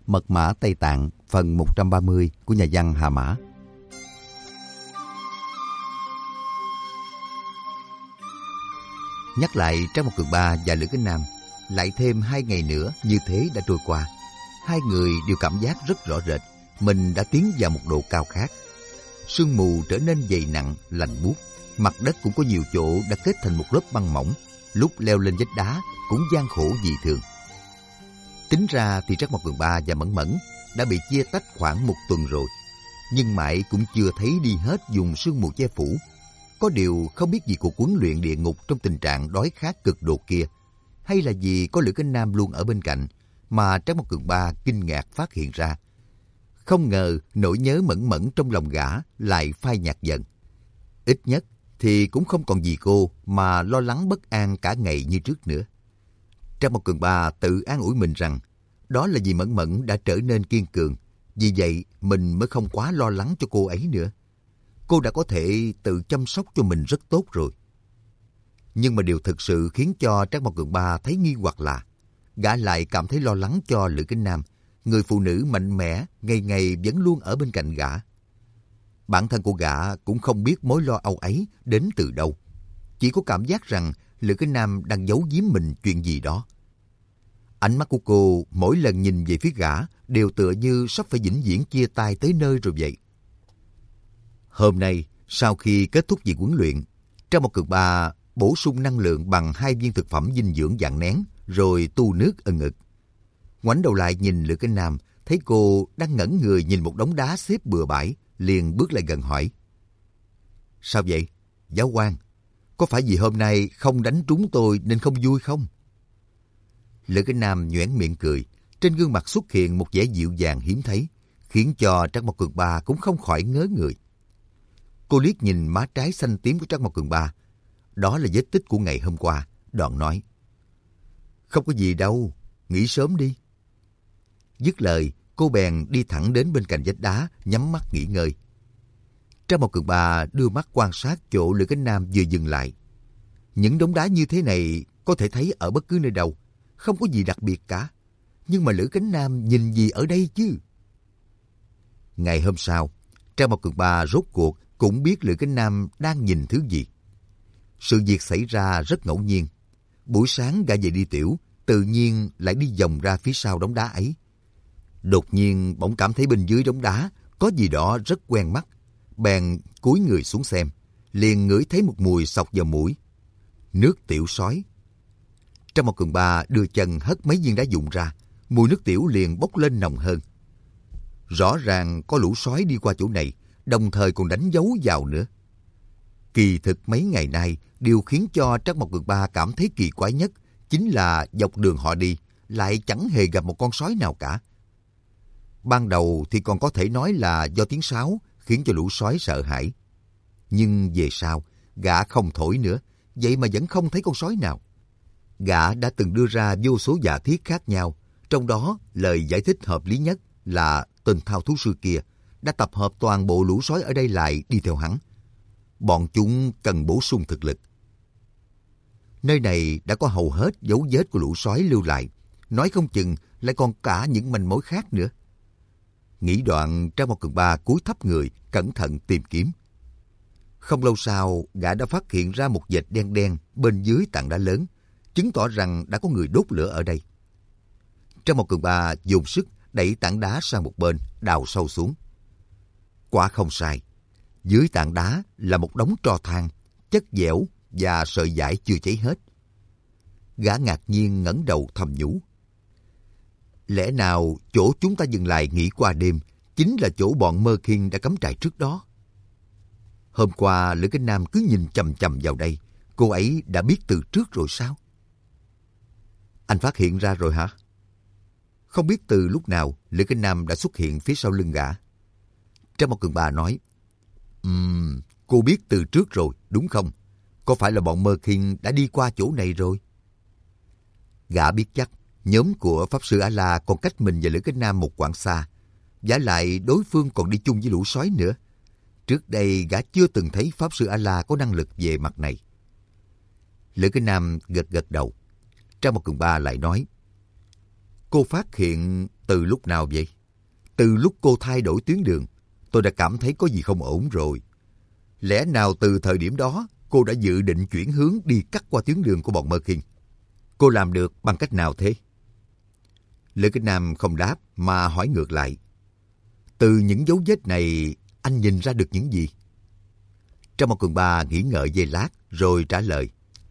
Mật mã Tây Tạng phần 130 của nhà văn Hà Mã. Nhắc lại Trang Mộc Cường Ba và Lữ Kính Nam, lại thêm 2 ngày nữa như thế đã trôi qua. Hai người đều cảm giác rất rõ rệt, mình đã tiến vào một độ cao khác. Sương mù trở nên dày nặng, lạnh buốt, mặt đất cũng có nhiều chỗ đã kết thành một lớp băng mỏng, lúc leo lên vách đá cũng gian khổ dị thường. Tính ra thì Trác Mộc Cường Ba và Mẫn Mẫn đã bị chia tách khoảng 1 tuần rồi, nhưng mãi cũng chưa thấy đi hết vùng sương mù che phủ. Có điều không biết vì cuộc huấn luyện địa ngục trong tình trạng đói khát cực độ kia, hay là vì có Lữ Kính Nam luôn ở bên cạnh, mà Trác Mộc Cường Ba kinh ngạc phát hiện ra. Không ngờ nỗi nhớ Mẫn Mẫn trong lòng gã lại phai nhạt dần. Ít nhất thì cũng không còn vì cô mà lo lắng bất an cả ngày như trước nữa. Trác Mộc Cường Ba tự an ủi mình rằng đó là vì Mẫn Mẫn đã trở nên kiên cường, vì vậy mình mới không quá lo lắng cho cô ấy nữa. Cô đã có thể tự chăm sóc cho mình rất tốt rồi. Nhưng mà điều thực sự khiến cho Trác Mộc Cường Ba thấy nghi hoặc là gã lại cảm thấy lo lắng cho Lữ Kính Nam, người phụ nữ mạnh mẽ, ngày ngày vẫn luôn ở bên cạnh gã. Bản thân của gã cũng không biết mối lo âu ấy đến từ đâu. Chỉ có cảm giác rằng Lữ Kính Nam đang giấu giếm mình chuyện gì đó. Ánh mắt của cô mỗi lần nhìn về phía gã đều tựa như sắp phải vĩnh viễn chia tay tới nơi rồi vậy. Hôm nay, sau khi kết thúc việc huấn luyện, Trác Mộc Cường Ba bổ sung năng lượng bằng 2 viên thực phẩm dinh dưỡng dạng nén, rồi tu nước ân ực. Ngoảnh đầu lại nhìn Lữ Kính Nam, thấy cô đang ngẩn người nhìn một đống đá xếp bừa bãi, liền bước lại gần hỏi: Sao vậy, giáo quan? Có phải vì hôm nay không đánh trúng tôi nên không vui không? Lữ Kính Nam nhoẻn miệng cười, trên gương mặt xuất hiện một vẻ dịu dàng hiếm thấy, khiến cho Trác Mộc Cường Ba cũng không khỏi ngớ người. Cô liếc nhìn má trái xanh tím của Trác Mộc Cường Ba, đó là vết tích của ngày hôm qua, đoạn nói: Không có gì đâu, nghỉ sớm đi. Dứt lời, cô bèn đi thẳng đến bên cạnh vách đá, nhắm mắt nghỉ ngơi. Trác Mộc Cường Ba đưa mắt quan sát chỗ Lữ Kính Nam vừa dừng lại. Những đống đá như thế này có thể thấy ở bất cứ nơi đâu, không có gì đặc biệt cả. Nhưng mà Lữ Kính Nam nhìn gì ở đây chứ? Ngày hôm sau, Trác Mộc Cường Ba rốt cuộc cũng biết Lữ Kính Nam đang nhìn thứ gì. Sự việc xảy ra rất ngẫu nhiên. Buổi sáng gã về đi tiểu, tự nhiên lại đi vòng ra phía sau đống đá ấy. Đột nhiên bỗng cảm thấy bên dưới đống đá có gì đó rất quen mắt, bèn cúi người xuống xem, liền ngửi thấy một mùi xộc vào mũi. Nước tiểu sói. Trác Mộc Cường Ba đưa chân hất mấy viên đá vụn ra, mùi nước tiểu liền bốc lên nồng hơn. Rõ ràng có lũ sói đi qua chỗ này, đồng thời còn đánh dấu vào nữa. Kỳ thực mấy ngày nay, điều khiến cho Trác Mộc Cường Ba cảm thấy kỳ quái nhất chính là dọc đường họ đi lại chẳng hề gặp một con sói nào cả. Ban đầu thì còn có thể nói là do tiếng sáo khiến cho lũ sói sợ hãi. Nhưng về sau, gã không thổi nữa, vậy mà vẫn không thấy con sói nào. Gã đã từng đưa ra vô số giả thiết khác nhau, trong đó lời giải thích hợp lý nhất là tên thao thú sư kia đã tập hợp toàn bộ lũ sói ở đây lại đi theo hắn. Bọn chúng cần bổ sung thực lực. Nơi này đã có hầu hết dấu vết của lũ sói lưu lại, nói không chừng lại còn cả những manh mối khác nữa. Nghĩ đoạn, Trác Mộc Cường Ba cúi thấp người, cẩn thận tìm kiếm. Không lâu sau, gã đã phát hiện ra một vệt đen đen bên dưới tảng đá lớn, chứng tỏ rằng đã có người đốt lửa ở đây. Trác Mộc Cường Ba dùng sức đẩy tảng đá sang một bên, đào sâu xuống. Quả không sai, dưới tảng đá là một đống tro than, chất dẻo và sợi vải chưa cháy hết. Gã ngạc nhiên ngẩng đầu thầm nhủ: Lẽ nào chỗ chúng ta dừng lại nghỉ qua đêm chính là chỗ bọn Mơ Khiên đã cắm trại trước đó? Hôm qua Lữ Kính Nam cứ nhìn chằm chằm vào đây, cô ấy đã biết từ trước rồi sao? Anh phát hiện ra rồi hả? Không biết từ lúc nào Lữ Kính Nam đã xuất hiện phía sau lưng gã. Trác Mộc Cường Ba nói: Cô biết từ trước rồi, đúng không? Có phải là bọn Mơ Khiên đã đi qua chỗ này rồi? Gã biết chắc nhóm của Pháp Sư A-La còn cách mình và Lữ Kính Nam một quãng xa. Vả lại đối phương còn đi chung với lũ sói nữa. Trước đây gã chưa từng thấy Pháp Sư A-La có năng lực về mặt này. Lữ Kính Nam gật gật đầu. Trác Mộc Cường Ba lại nói: Cô phát hiện từ lúc nào vậy? Từ lúc cô thay đổi tuyến đường, tôi đã cảm thấy có gì không ổn rồi. Lẽ nào từ thời điểm đó, cô đã dự định chuyển hướng đi cắt qua tuyến đường của bọn Mơ Khiên? Cô làm được bằng cách nào thế? Lữ Kinh Nam không đáp mà hỏi ngược lại. Từ những dấu vết này, anh nhìn ra được những gì? Trong một Cường Ba nghĩ ngợi giây lát rồi trả lời.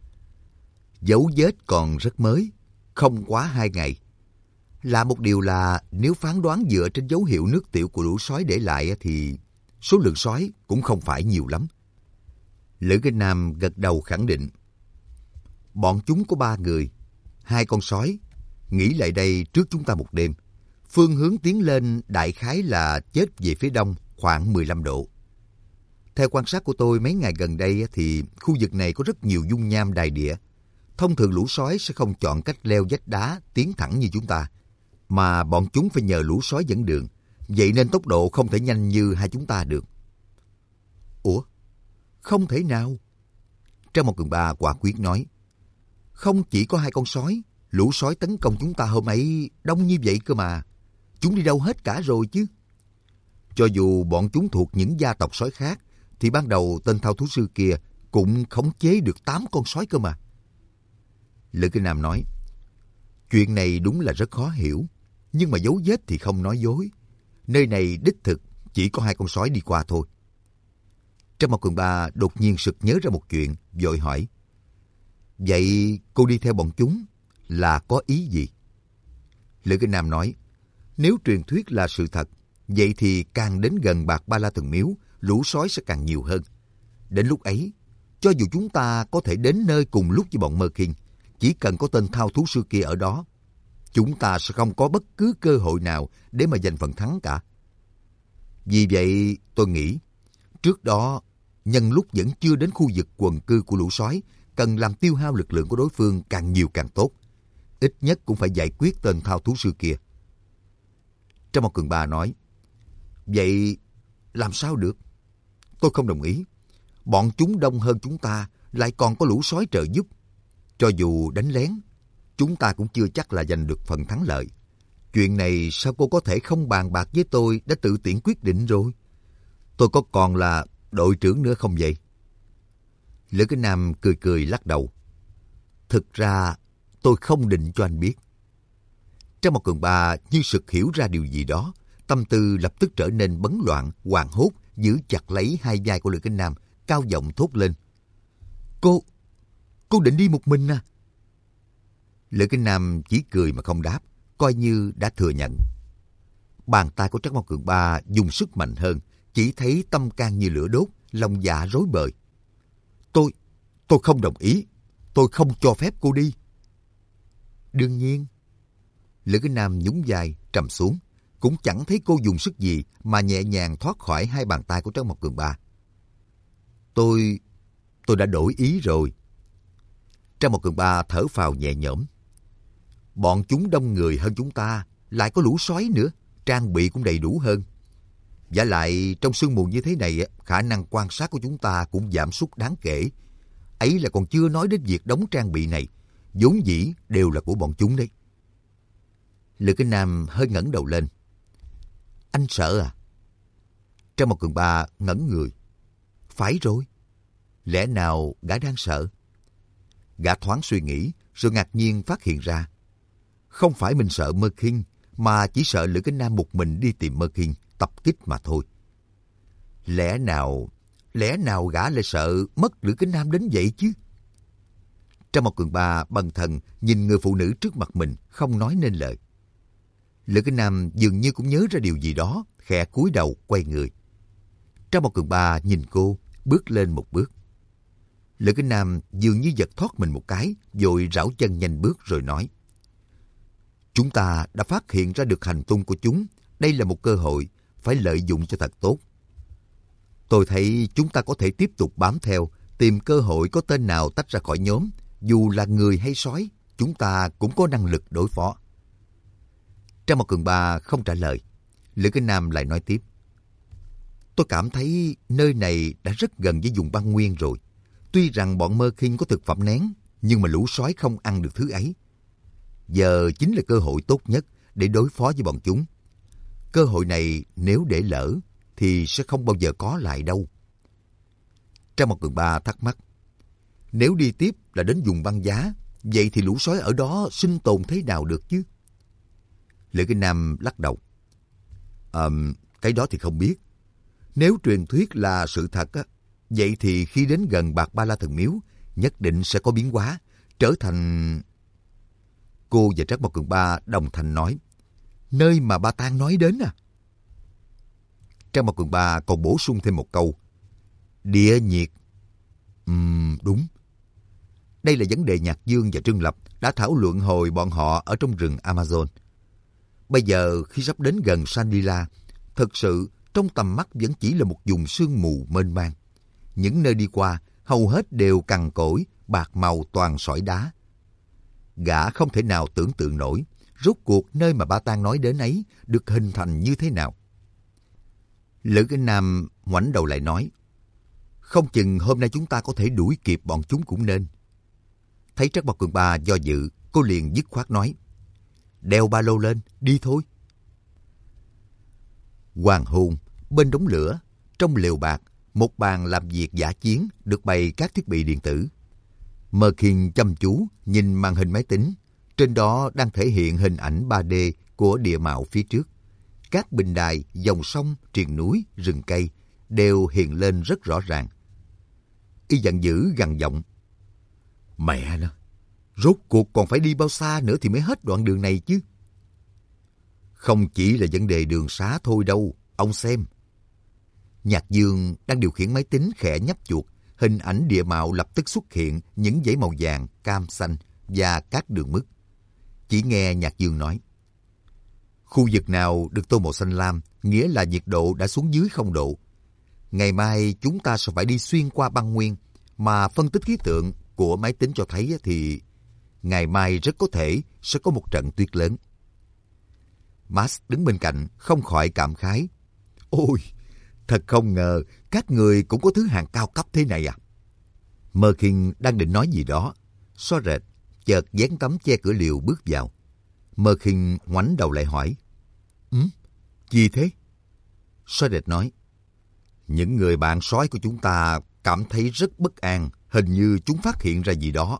Dấu vết còn rất mới, không quá 2 ngày. Là một điều là nếu phán đoán dựa trên dấu hiệu nước tiểu của lũ sói để lại thì số lượng sói cũng không phải nhiều lắm. Lữ Kinh Nam gật đầu khẳng định. Bọn chúng có 3 người, 2 con sói, nghỉ lại đây trước chúng ta một đêm. Phương hướng tiến lên đại khái là chết về phía đông khoảng 15 độ. Theo quan sát của tôi mấy ngày gần đây thì khu vực này có rất nhiều dung nham đài địa. Thông thường lũ sói sẽ không chọn cách leo vách đá tiến thẳng như chúng ta, mà bọn chúng phải nhờ lũ sói dẫn đường. Vậy nên tốc độ không thể nhanh như hai chúng ta được. Ủa? Không thể nào. Trang một Cường Ba quả quyết nói. Không chỉ có 2 con sói, lũ sói tấn công chúng ta hôm ấy đông như vậy cơ mà. Chúng đi đâu hết cả rồi chứ? Cho dù bọn chúng thuộc những gia tộc sói khác, thì ban đầu tên thao thú sư kia cũng khống chế được 8 con sói cơ mà. Lữ Kinh Nam nói, chuyện này đúng là rất khó hiểu, nhưng mà dấu vết thì không nói dối. Nơi này đích thực chỉ có 2 con sói đi qua thôi. Trang Mộc Cường Ba đột nhiên sực nhớ ra một chuyện, vội hỏi. Vậy cô đi theo bọn chúng là có ý gì? Lữ Kinh Nam nói, nếu truyền thuyết là sự thật, vậy thì càng đến gần Bạc Ba La Thần Miếu, lũ sói sẽ càng nhiều hơn. Đến lúc ấy, cho dù chúng ta có thể đến nơi cùng lúc với bọn Mơ Khiên, chỉ cần có tên thao thú sư kia ở đó, chúng ta sẽ không có bất cứ cơ hội nào để mà giành phần thắng cả. Vì vậy, tôi nghĩ, trước đó, nhân lúc vẫn chưa đến khu vực quần cư của lũ sói, cần làm tiêu hao lực lượng của đối phương càng nhiều càng tốt. Ít nhất cũng phải giải quyết tên thao thú sư kia. Trang Mộc Cường Ba nói, vậy làm sao được? Tôi không đồng ý. Bọn chúng đông hơn chúng ta, lại còn có lũ sói trợ giúp. Cho dù đánh lén, chúng ta cũng chưa chắc là giành được phần thắng lợi. Chuyện này sao cô có thể không bàn bạc với tôi đã tự tiện quyết định rồi? Tôi có còn là đội trưởng nữa không vậy? Lữ Kinh Nam cười cười lắc đầu. Thực ra tôi không định cho anh biết. Trang Mộc Cường Ba như sực hiểu ra điều gì đó, tâm tư lập tức trở nên bấn loạn, hoảng hốt, giữ chặt lấy hai vai của Lữ Kinh Nam, cao giọng thốt lên. Cô định đi một mình à? Lữ Kinh Nam chỉ cười mà không đáp, coi như đã thừa nhận. Bàn tay của Trác Mộc Cường Ba dùng sức mạnh hơn, chỉ thấy tâm can như lửa đốt, lòng dạ rối bời. Tôi không đồng ý, tôi không cho phép cô đi. Đương nhiên. Lữ Kinh Nam nhún vai, trầm xuống, cũng chẳng thấy cô dùng sức gì mà nhẹ nhàng thoát khỏi hai bàn tay của Trác Mộc Cường Ba. Tôi đã đổi ý rồi. Trang Mộc Cường Ba thở phào nhẹ nhõm. Bọn chúng đông người hơn chúng ta, lại có lũ sói nữa, trang bị cũng đầy đủ hơn. Vả lại trong sương mù như thế này, khả năng quan sát của chúng ta cũng giảm sút đáng kể. Ấy là còn chưa nói đến việc đóng trang bị này, vốn dĩ đều là của bọn chúng đấy. Lữ Kinh Nam hơi ngẩng đầu lên. Anh sợ à? Trang Mộc Cường Ba ngẩn người. Phải rồi. Lẽ nào gã đang sợ? Gã thoáng suy nghĩ, rồi ngạc nhiên phát hiện ra. Không phải mình sợ Mơ Khiên, mà chỉ sợ Lữ Kinh Nam một mình đi tìm Mơ Khiên, tập kích mà thôi. Lẽ nào gã lại sợ mất Lữ Kinh Nam đến vậy chứ? Trang Mộc Cường Ba bần thần nhìn người phụ nữ trước mặt mình, không nói nên lời. Lữ Kinh Nam dường như cũng nhớ ra điều gì đó, khẽ cúi đầu quay người. Trang Mộc Cường Ba nhìn cô, bước lên một bước. Lữ Kinh Nam dường như giật thoát mình một cái, vội rảo chân nhanh bước rồi nói. Chúng ta đã phát hiện ra được hành tung của chúng. Đây là một cơ hội, phải lợi dụng cho thật tốt. Tôi thấy chúng ta có thể tiếp tục bám theo, tìm cơ hội có tên nào tách ra khỏi nhóm. Dù là người hay sói, chúng ta cũng có năng lực đối phó. Trang Mộc Cường Ba không trả lời. Lữ Kinh Nam lại nói tiếp. Tôi cảm thấy nơi này đã rất gần với vùng băng nguyên rồi. Tuy rằng bọn Mơ Khiên có thực phẩm nén, nhưng mà lũ sói không ăn được thứ ấy. Giờ chính là cơ hội tốt nhất để đối phó với bọn chúng. Cơ hội này nếu để lỡ thì sẽ không bao giờ có lại đâu. Trang Một Cường Ba thắc mắc. Nếu đi tiếp là đến vùng băng giá, vậy thì lũ sói ở đó sinh tồn thế nào được chứ? Lữ Kinh Nam lắc đầu. Cái đó thì không biết. Nếu truyền thuyết là sự thật á, vậy thì khi đến gần Bạc Ba La Thần Miếu, nhất định sẽ có biến hóa, trở thành... Cô và Trác Mao Cường Ba đồng thanh nói, nơi mà Ba Tang nói đến à? Trác Mao Cường Ba còn bổ sung thêm một câu, địa nhiệt. Đúng. Đây là vấn đề Nhạc Dương và Trương Lập đã thảo luận hồi bọn họ ở trong rừng Amazon. Bây giờ khi sắp đến gần Shangri-La, thực sự trong tầm mắt vẫn chỉ là một vùng sương mù mênh mang. Những nơi đi qua hầu hết đều cằn cỗi, bạc màu toàn sỏi đá. Gã không thể nào tưởng tượng nổi rốt cuộc nơi mà Ba Tang nói đến ấy được hình thành như thế nào. Lữ Kinh Nam ngoảnh đầu lại nói, không chừng hôm nay chúng ta có thể đuổi kịp bọn chúng cũng nên. Thấy Trác Mao Cường Ba do dự, cô liền dứt khoát nói, đeo ba lô lên, đi thôi. Hoàng hôn, bên đống lửa, trong lều bạc, một bàn làm việc dã chiến được bày các thiết bị điện tử. Merkin chăm chú nhìn màn hình máy tính, trên đó đang thể hiện hình ảnh 3D của địa mạo phía trước. Các bình đài, dòng sông, triền núi, rừng cây đều hiện lên rất rõ ràng. Y giận dữ gằn giọng, mẹ nó, rốt cuộc còn phải đi bao xa nữa thì mới hết đoạn đường này chứ? Không chỉ là vấn đề đường xá thôi đâu, ông xem. Nhạc Dương đang điều khiển máy tính khẽ nhấp chuột, hình ảnh địa mạo lập tức xuất hiện những dãy màu vàng, cam, xanh và các đường mứt. Chỉ nghe Nhạc Dương nói, khu vực nào được tô màu xanh lam nghĩa là nhiệt độ đã xuống dưới 0 độ. Ngày mai chúng ta sẽ phải đi xuyên qua băng nguyên, mà phân tích khí tượng của máy tính cho thấy thì ngày mai rất có thể sẽ có một trận tuyết lớn. Max đứng bên cạnh không khỏi cảm khái. Ôi, thật không ngờ các người cũng có thứ hàng cao cấp thế này à? Merkin đang định nói gì đó, xóa rệt, chợt vén tấm che cửa liều bước vào. Merkin ngoảnh đầu lại hỏi, gì thế? Xóa rệt nói, những người bạn sói của chúng ta cảm thấy rất bất an, hình như chúng phát hiện ra gì đó.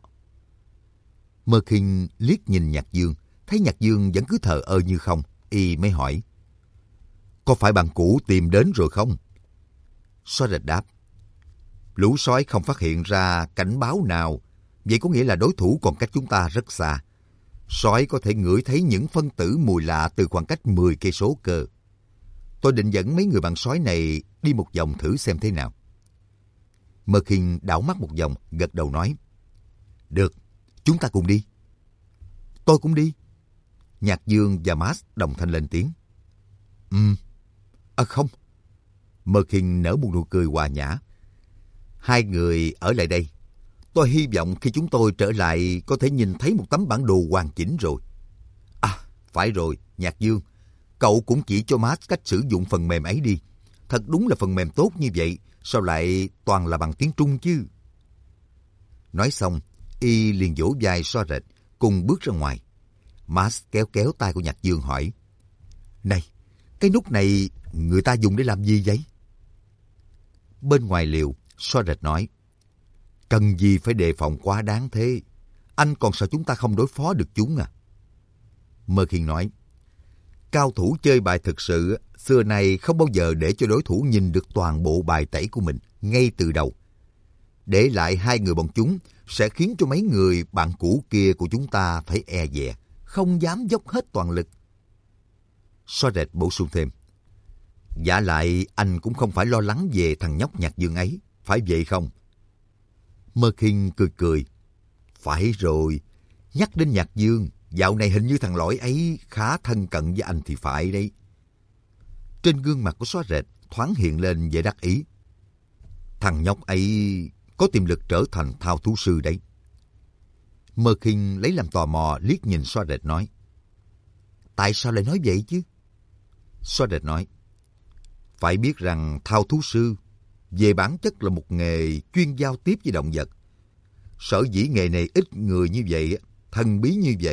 Merkin liếc nhìn Nhạc Dương, thấy Nhạc Dương vẫn cứ thờ ơ như không, y mới hỏi, có phải bạn cũ tìm đến rồi không? Xóa rệt đáp, lũ sói không phát hiện ra cảnh báo nào, vậy có nghĩa là đối thủ còn cách chúng ta rất xa. Sói có thể ngửi thấy những phân tử mùi lạ từ khoảng cách 10 cây số cơ. Tôi định dẫn mấy người bạn sói này đi một vòng thử xem thế nào. Merkin đảo mắt một vòng, gật đầu nói, được, chúng ta cùng đi. Tôi cũng đi. Nhạc Dương và Max đồng thanh lên tiếng. Không. Merkin nở một nụ cười hòa nhã. Hai người ở lại đây. Tôi hy vọng khi chúng tôi trở lại có thể nhìn thấy một tấm bản đồ hoàn chỉnh rồi. À, phải rồi, Nhạc Dương. Cậu cũng chỉ cho Max cách sử dụng phần mềm ấy đi. Thật đúng là phần mềm tốt như vậy, sao lại toàn là bằng tiếng Trung chứ? Nói xong, y liền vỗ vai xóa rệt, cùng bước ra ngoài. Max kéo kéo tay của Nhạc Dương hỏi, này, cái nút này người ta dùng để làm gì vậy? Bên ngoài liều, xóa rệt nói, cần gì phải đề phòng quá đáng thế? Anh còn sợ chúng ta không đối phó được chúng à? Merkin nói, cao thủ chơi bài thực sự xưa nay không bao giờ để cho đối thủ nhìn được toàn bộ bài tẩy của mình ngay từ đầu. Để lại hai người bọn chúng sẽ khiến cho mấy người bạn cũ kia của chúng ta phải e dè, không dám dốc hết toàn lực. Xóa rệt bổ sung thêm, vả lại anh cũng không phải lo lắng về thằng nhóc Nhạc Dương ấy, phải vậy không? Merkin cười cười, phải rồi, nhắc đến Nhạc Dương, dạo này hình như thằng lõi ấy khá thân cận với anh thì phải đấy. Trên gương mặt của xóa rệt thoáng hiện lên vẻ đắc ý. Thằng nhóc ấy có tiềm lực trở thành thao thú sư đấy. Merkin lấy làm tò mò liếc nhìn xóa rệt nói, tại sao lại nói vậy chứ? Xóa rệt nói, phải biết rằng thao thú sư về bản chất là một nghề chuyên giao tiếp với động vật. Sở dĩ nghề này ít người như vậy, thần bí như vậy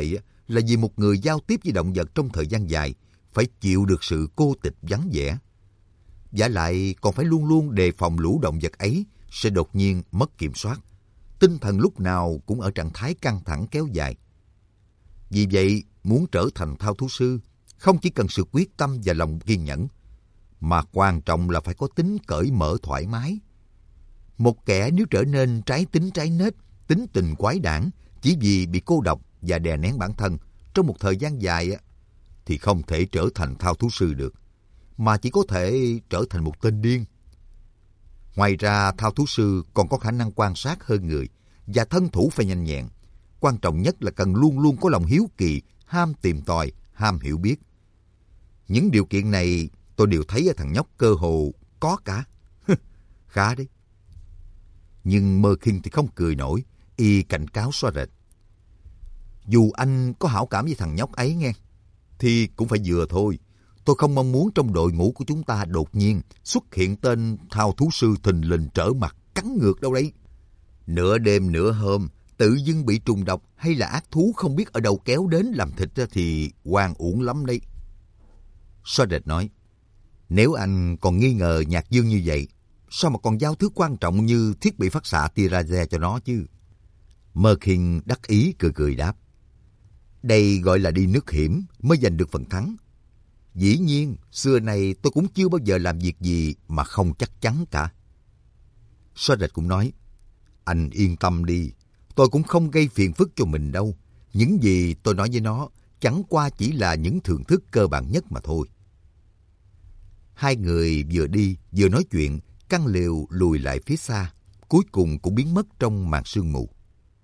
là vì một người giao tiếp với động vật trong thời gian dài phải chịu được sự cô tịch vắng vẻ. Vả lại còn phải luôn luôn đề phòng lũ động vật ấy sẽ đột nhiên mất kiểm soát. Tinh thần lúc nào cũng ở trạng thái căng thẳng kéo dài. Vì vậy, muốn trở thành thao thú sư, không chỉ cần sự quyết tâm và lòng kiên nhẫn, mà quan trọng là phải có tính cởi mở thoải mái. Một kẻ nếu trở nên trái tính trái nết, tính tình quái đản chỉ vì bị cô độc và đè nén bản thân trong một thời gian dài thì không thể trở thành thao thú sư được, mà chỉ có thể trở thành một tên điên. Ngoài ra, thao thú sư còn có khả năng quan sát hơn người và thân thủ phải nhanh nhẹn. Quan trọng nhất là cần luôn luôn có lòng hiếu kỳ, ham tìm tòi, ham hiểu biết. Những điều kiện này tôi đều thấy ở thằng nhóc cơ hồ có cả. Khá đấy. Nhưng Merkin thì không cười nổi, y cảnh cáo xóa rệt. Dù anh có hảo cảm với thằng nhóc ấy nghe, thì cũng phải vừa thôi. Tôi không mong muốn trong đội ngũ của chúng ta đột nhiên xuất hiện tên thao thú sư thình lình trở mặt cắn ngược đâu đấy. Nửa đêm nửa hôm, tự dưng bị trùng độc hay là ác thú không biết ở đâu kéo đến làm thịt thì oan uổng lắm đấy. Xóa rệt nói, nếu anh còn nghi ngờ Nhạc Dương như vậy, sao mà còn giao thứ quan trọng như thiết bị phát xạ tia laser cho nó chứ? Merkin đắc ý cười cười đáp, đây gọi là đi nước hiểm mới giành được phần thắng. Dĩ nhiên, xưa này tôi cũng chưa bao giờ làm việc gì mà không chắc chắn cả. Xóa rệt cũng nói, anh yên tâm đi, tôi cũng không gây phiền phức cho mình đâu. Những gì tôi nói với nó chẳng qua chỉ là những thưởng thức cơ bản nhất mà thôi. Hai người vừa đi vừa nói chuyện, căn lều lùi lại phía xa, cuối cùng cũng biến mất trong màn sương mù.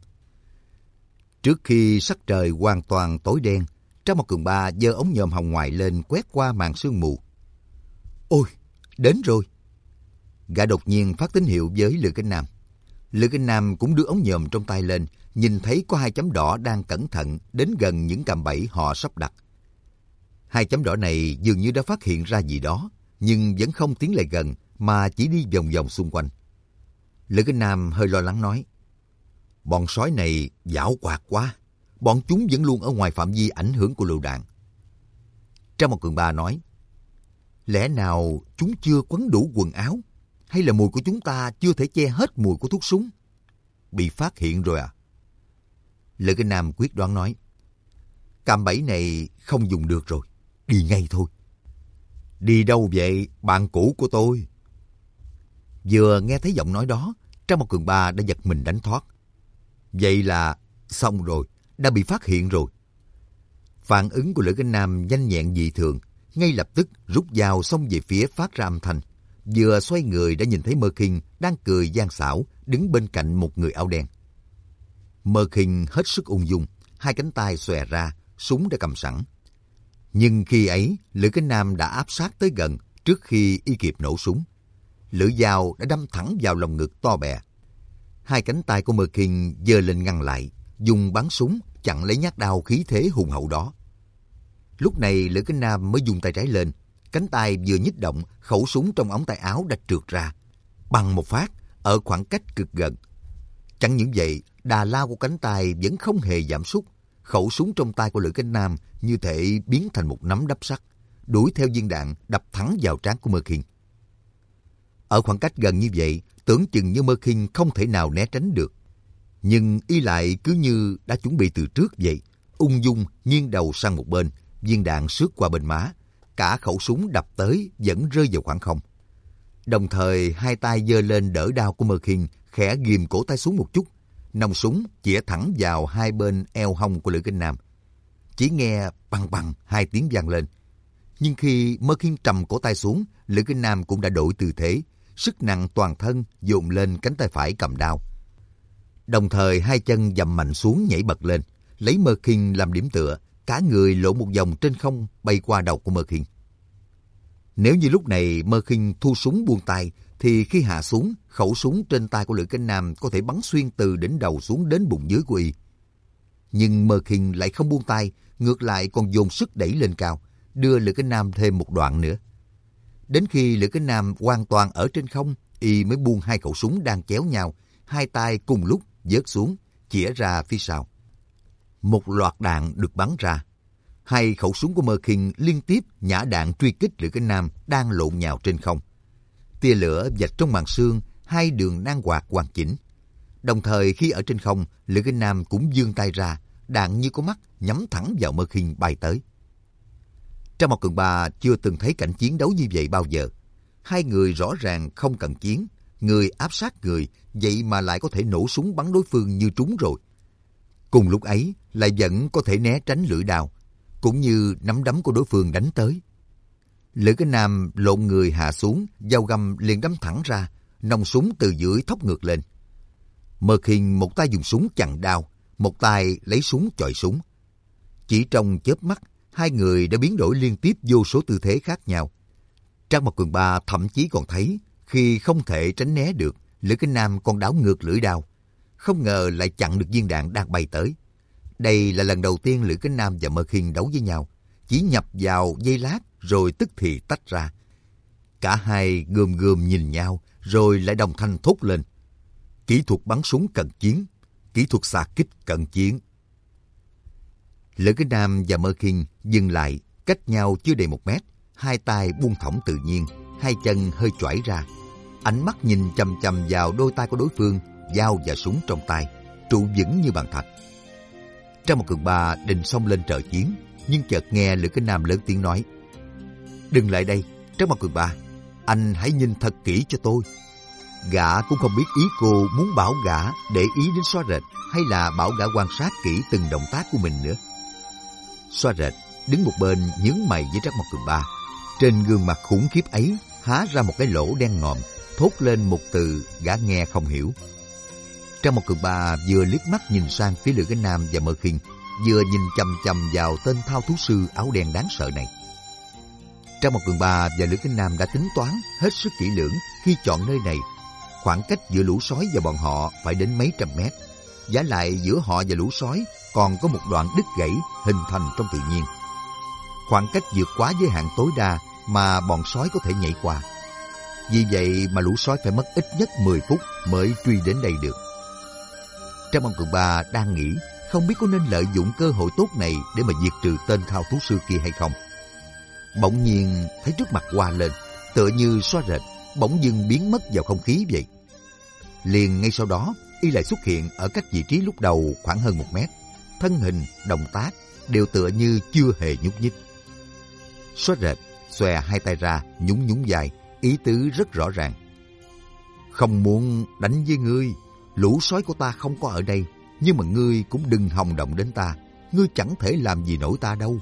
Trước khi sắc trời hoàn toàn tối đen, Trang Một Cường Ba giơ ống nhòm hồng ngoại lên quét qua màn sương mù. Ôi, đến rồi! Gã đột nhiên phát tín hiệu với Lữ Cánh Nam. Lữ Cánh Nam cũng đưa ống nhòm trong tay lên, nhìn thấy có 2 chấm đỏ đang cẩn thận đến gần những cạm bẫy họ sắp đặt. 2 chấm đỏ này dường như đã phát hiện ra gì đó, nhưng vẫn không tiến lại gần mà chỉ đi vòng vòng xung quanh. Lữ Cánh Nam hơi lo lắng nói, bọn sói này giảo hoạt quá, bọn chúng vẫn luôn ở ngoài phạm vi ảnh hưởng của lựu đạn. Trang Một Cường Ba nói, lẽ nào chúng chưa quấn đủ quần áo, hay là mùi của chúng ta chưa thể che hết mùi của thuốc súng? Bị phát hiện rồi à? Lữ Cánh Nam quyết đoán nói, cạm bẫy này không dùng được rồi, đi ngay thôi. Đi đâu vậy, bạn cũ của tôi? Vừa nghe thấy giọng nói đó, Trang Một Cường Ba đã giật mình đánh thoát. Vậy là xong rồi, đã bị phát hiện rồi. Phản ứng của Lữ Cánh Nam nhanh nhẹn dị thường, ngay lập tức rút dao xông về phía phát ra âm thanh. Vừa xoay người đã nhìn thấy Merkin đang cười gian xảo đứng bên cạnh một người áo đen. Merkin hết sức ung dung, 2 cánh tay xòe ra, súng đã cầm sẵn. Nhưng khi ấy, Lữ Cánh Nam đã áp sát tới gần trước khi y kịp nổ súng. Lưỡi dao đã đâm thẳng vào lồng ngực to bè. 2 cánh tay của Merkin giơ lên ngăn lại, dùng bắn súng chặn lấy nhát đao khí thế hùng hậu đó. Lúc này Lữ Cánh Nam mới dùng tay trái lên, cánh tay vừa nhích động, khẩu súng trong ống tay áo đã trượt ra, bằng một phát ở khoảng cách cực gần. Chẳng những vậy, đà lao của cánh tay vẫn không hề giảm sút. Khẩu súng trong tay của Lữ Cánh Nam như thể biến thành một nắm đắp sắt, đuổi theo viên đạn đập thẳng vào trán của Merkin. Ở khoảng cách gần như vậy, tưởng chừng như Merkin không thể nào né tránh được. Nhưng y lại cứ như đã chuẩn bị từ trước vậy, ung dung nghiêng đầu sang một bên, viên đạn xước qua bên má, cả khẩu súng đập tới vẫn rơi vào khoảng không. Đồng thời 2 tay giơ lên đỡ đao của Merkin, khẽ ghìm cổ tay xuống một chút, nòng súng chĩa thẳng vào 2 bên eo hông của Lữ Cánh Nam. Chỉ nghe bằng bằng 2 tiếng vang lên. Nhưng khi Merkin trầm cổ tay xuống, Lữ Cánh Nam cũng đã đổi tư thế, sức nặng toàn thân dồn lên cánh tay phải cầm đao. Đồng thời 2 chân dậm mạnh xuống nhảy bật lên, lấy Merkin làm điểm tựa, cả người lộn một vòng trên không bay qua đầu của Merkin. Nếu như lúc này Merkin thu súng buông tay, thì khi hạ xuống, khẩu súng trên tay của Lữ Cánh Nam có thể bắn xuyên từ đỉnh đầu xuống đến bụng dưới của y. Nhưng Merkin lại không buông tay, ngược lại còn dồn sức đẩy lên cao, đưa Lữ Cánh Nam thêm một đoạn nữa. Đến khi Lữ Cánh Nam hoàn toàn ở trên không, y mới buông 2 khẩu súng đang chéo nhau, 2 tay cùng lúc vớt xuống, chĩa ra phía sau. một loạt đạn được bắn ra. Hai khẩu súng của Mơ Khiên liên tiếp nhả đạn truy kích Lữ Cánh Nam đang lộn nhào trên không. Tia lửa vạch trong màn sương, hai đường nang quạt hoàn chỉnh. Đồng thời khi ở trên không, Lữ Cánh Nam cũng giương tay ra, đạn như có mắt nhắm thẳng vào Mơ Khiên bay tới. Trang Mộc Cường Ba chưa từng thấy cảnh chiến đấu như vậy bao giờ. Hai người rõ ràng không cần chiến, người áp sát người, vậy mà lại có thể nổ súng bắn đối phương như trúng rồi. Cùng lúc ấy lại vẫn có thể né tránh lưỡi đao, cũng như nắm đấm của đối phương đánh tới. Lữ Cánh Nam lộn người hạ xuống, dao găm liền đâm thẳng ra, nòng súng từ dưới thốc ngược lên. Mơ Khiên một tay dùng súng chặn đao, một tay lấy súng chọi súng. Chỉ trong chớp mắt, hai người đã biến đổi liên tiếp vô số tư thế khác nhau. Trang Mộc Cường Ba thậm chí còn thấy, khi không thể tránh né được, Lữ Cánh Nam còn đảo ngược lưỡi đao. Không ngờ lại chặn được viên đạn đang bay tới. Đây là lần đầu tiên Lữ Cánh Nam và Mơ Khiên đấu với nhau. Chỉ nhập vào giây lát rồi tức thì tách ra. Cả hai gườm gườm nhìn nhau rồi lại đồng thanh thốt lên. Kỹ thuật bắn súng cận chiến, kỹ thuật xạ kích cận chiến. Lữ Cánh Nam và Mơ Khiên dừng lại, cách nhau chưa đầy 1 mét. Hai tay buông thõng tự nhiên, hai chân hơi choảy ra. Ánh mắt nhìn chằm chằm vào đôi tay của đối phương, dao và súng trong tay, trụ vững như bàn thạch. Trang Mộc Cường Ba định xông lên trợ chiến, nhưng chợt nghe Lữ Cánh Nam lớn tiếng nói. Đừng lại đây, Trang Mộc Cường Ba, anh hãy nhìn thật kỹ cho tôi. Gã cũng không biết ý cô muốn bảo gã để ý đến Xóa Rệt hay là bảo gã quan sát kỹ từng động tác của mình nữa. Xóa Rệt đứng một bên nhướng mày với Trang Mộc Cường Ba. Trên gương mặt khủng khiếp ấy há ra một cái lỗ đen ngòm, thốt lên một từ gã nghe không hiểu. Trang Mộc Cường Ba vừa liếc mắt nhìn sang phía Lữ Cánh Nam và Mơ Khiên, vừa nhìn chằm chằm vào tên thao thú sư áo đen đáng sợ này. Trang Mộc Cường Ba và Lữ Cánh Nam đã tính toán hết sức kỹ lưỡng khi chọn nơi này. Khoảng cách giữa lũ sói và bọn họ phải đến mấy trăm mét. Vả lại giữa họ và lũ sói còn có một đoạn đứt gãy hình thành trong tự nhiên. Khoảng cách vượt quá giới hạn tối đa mà bọn sói có thể nhảy qua. Vì vậy mà lũ sói phải mất ít nhất 10 phút mới truy đến đây được. Trang Mộc Cường Ba đang nghĩ không biết có nên lợi dụng cơ hội tốt này để mà diệt trừ tên thao thú sư kia hay không. Bỗng nhiên thấy trước mặt hoa lên, tựa như Xóa Rệt bỗng dưng biến mất vào không khí vậy. Liền ngay sau đó, y lại xuất hiện ở cách vị trí lúc đầu khoảng hơn 1 mét. Thân hình, động tác đều tựa như chưa hề nhúc nhích. Xóa Rệt xòe hai tay ra, nhún nhún vai, ý tứ rất rõ ràng. Không muốn đánh với ngươi, lũ sói của ta không có ở đây, nhưng mà ngươi cũng đừng hòng động đến ta, ngươi chẳng thể làm gì nổi ta đâu.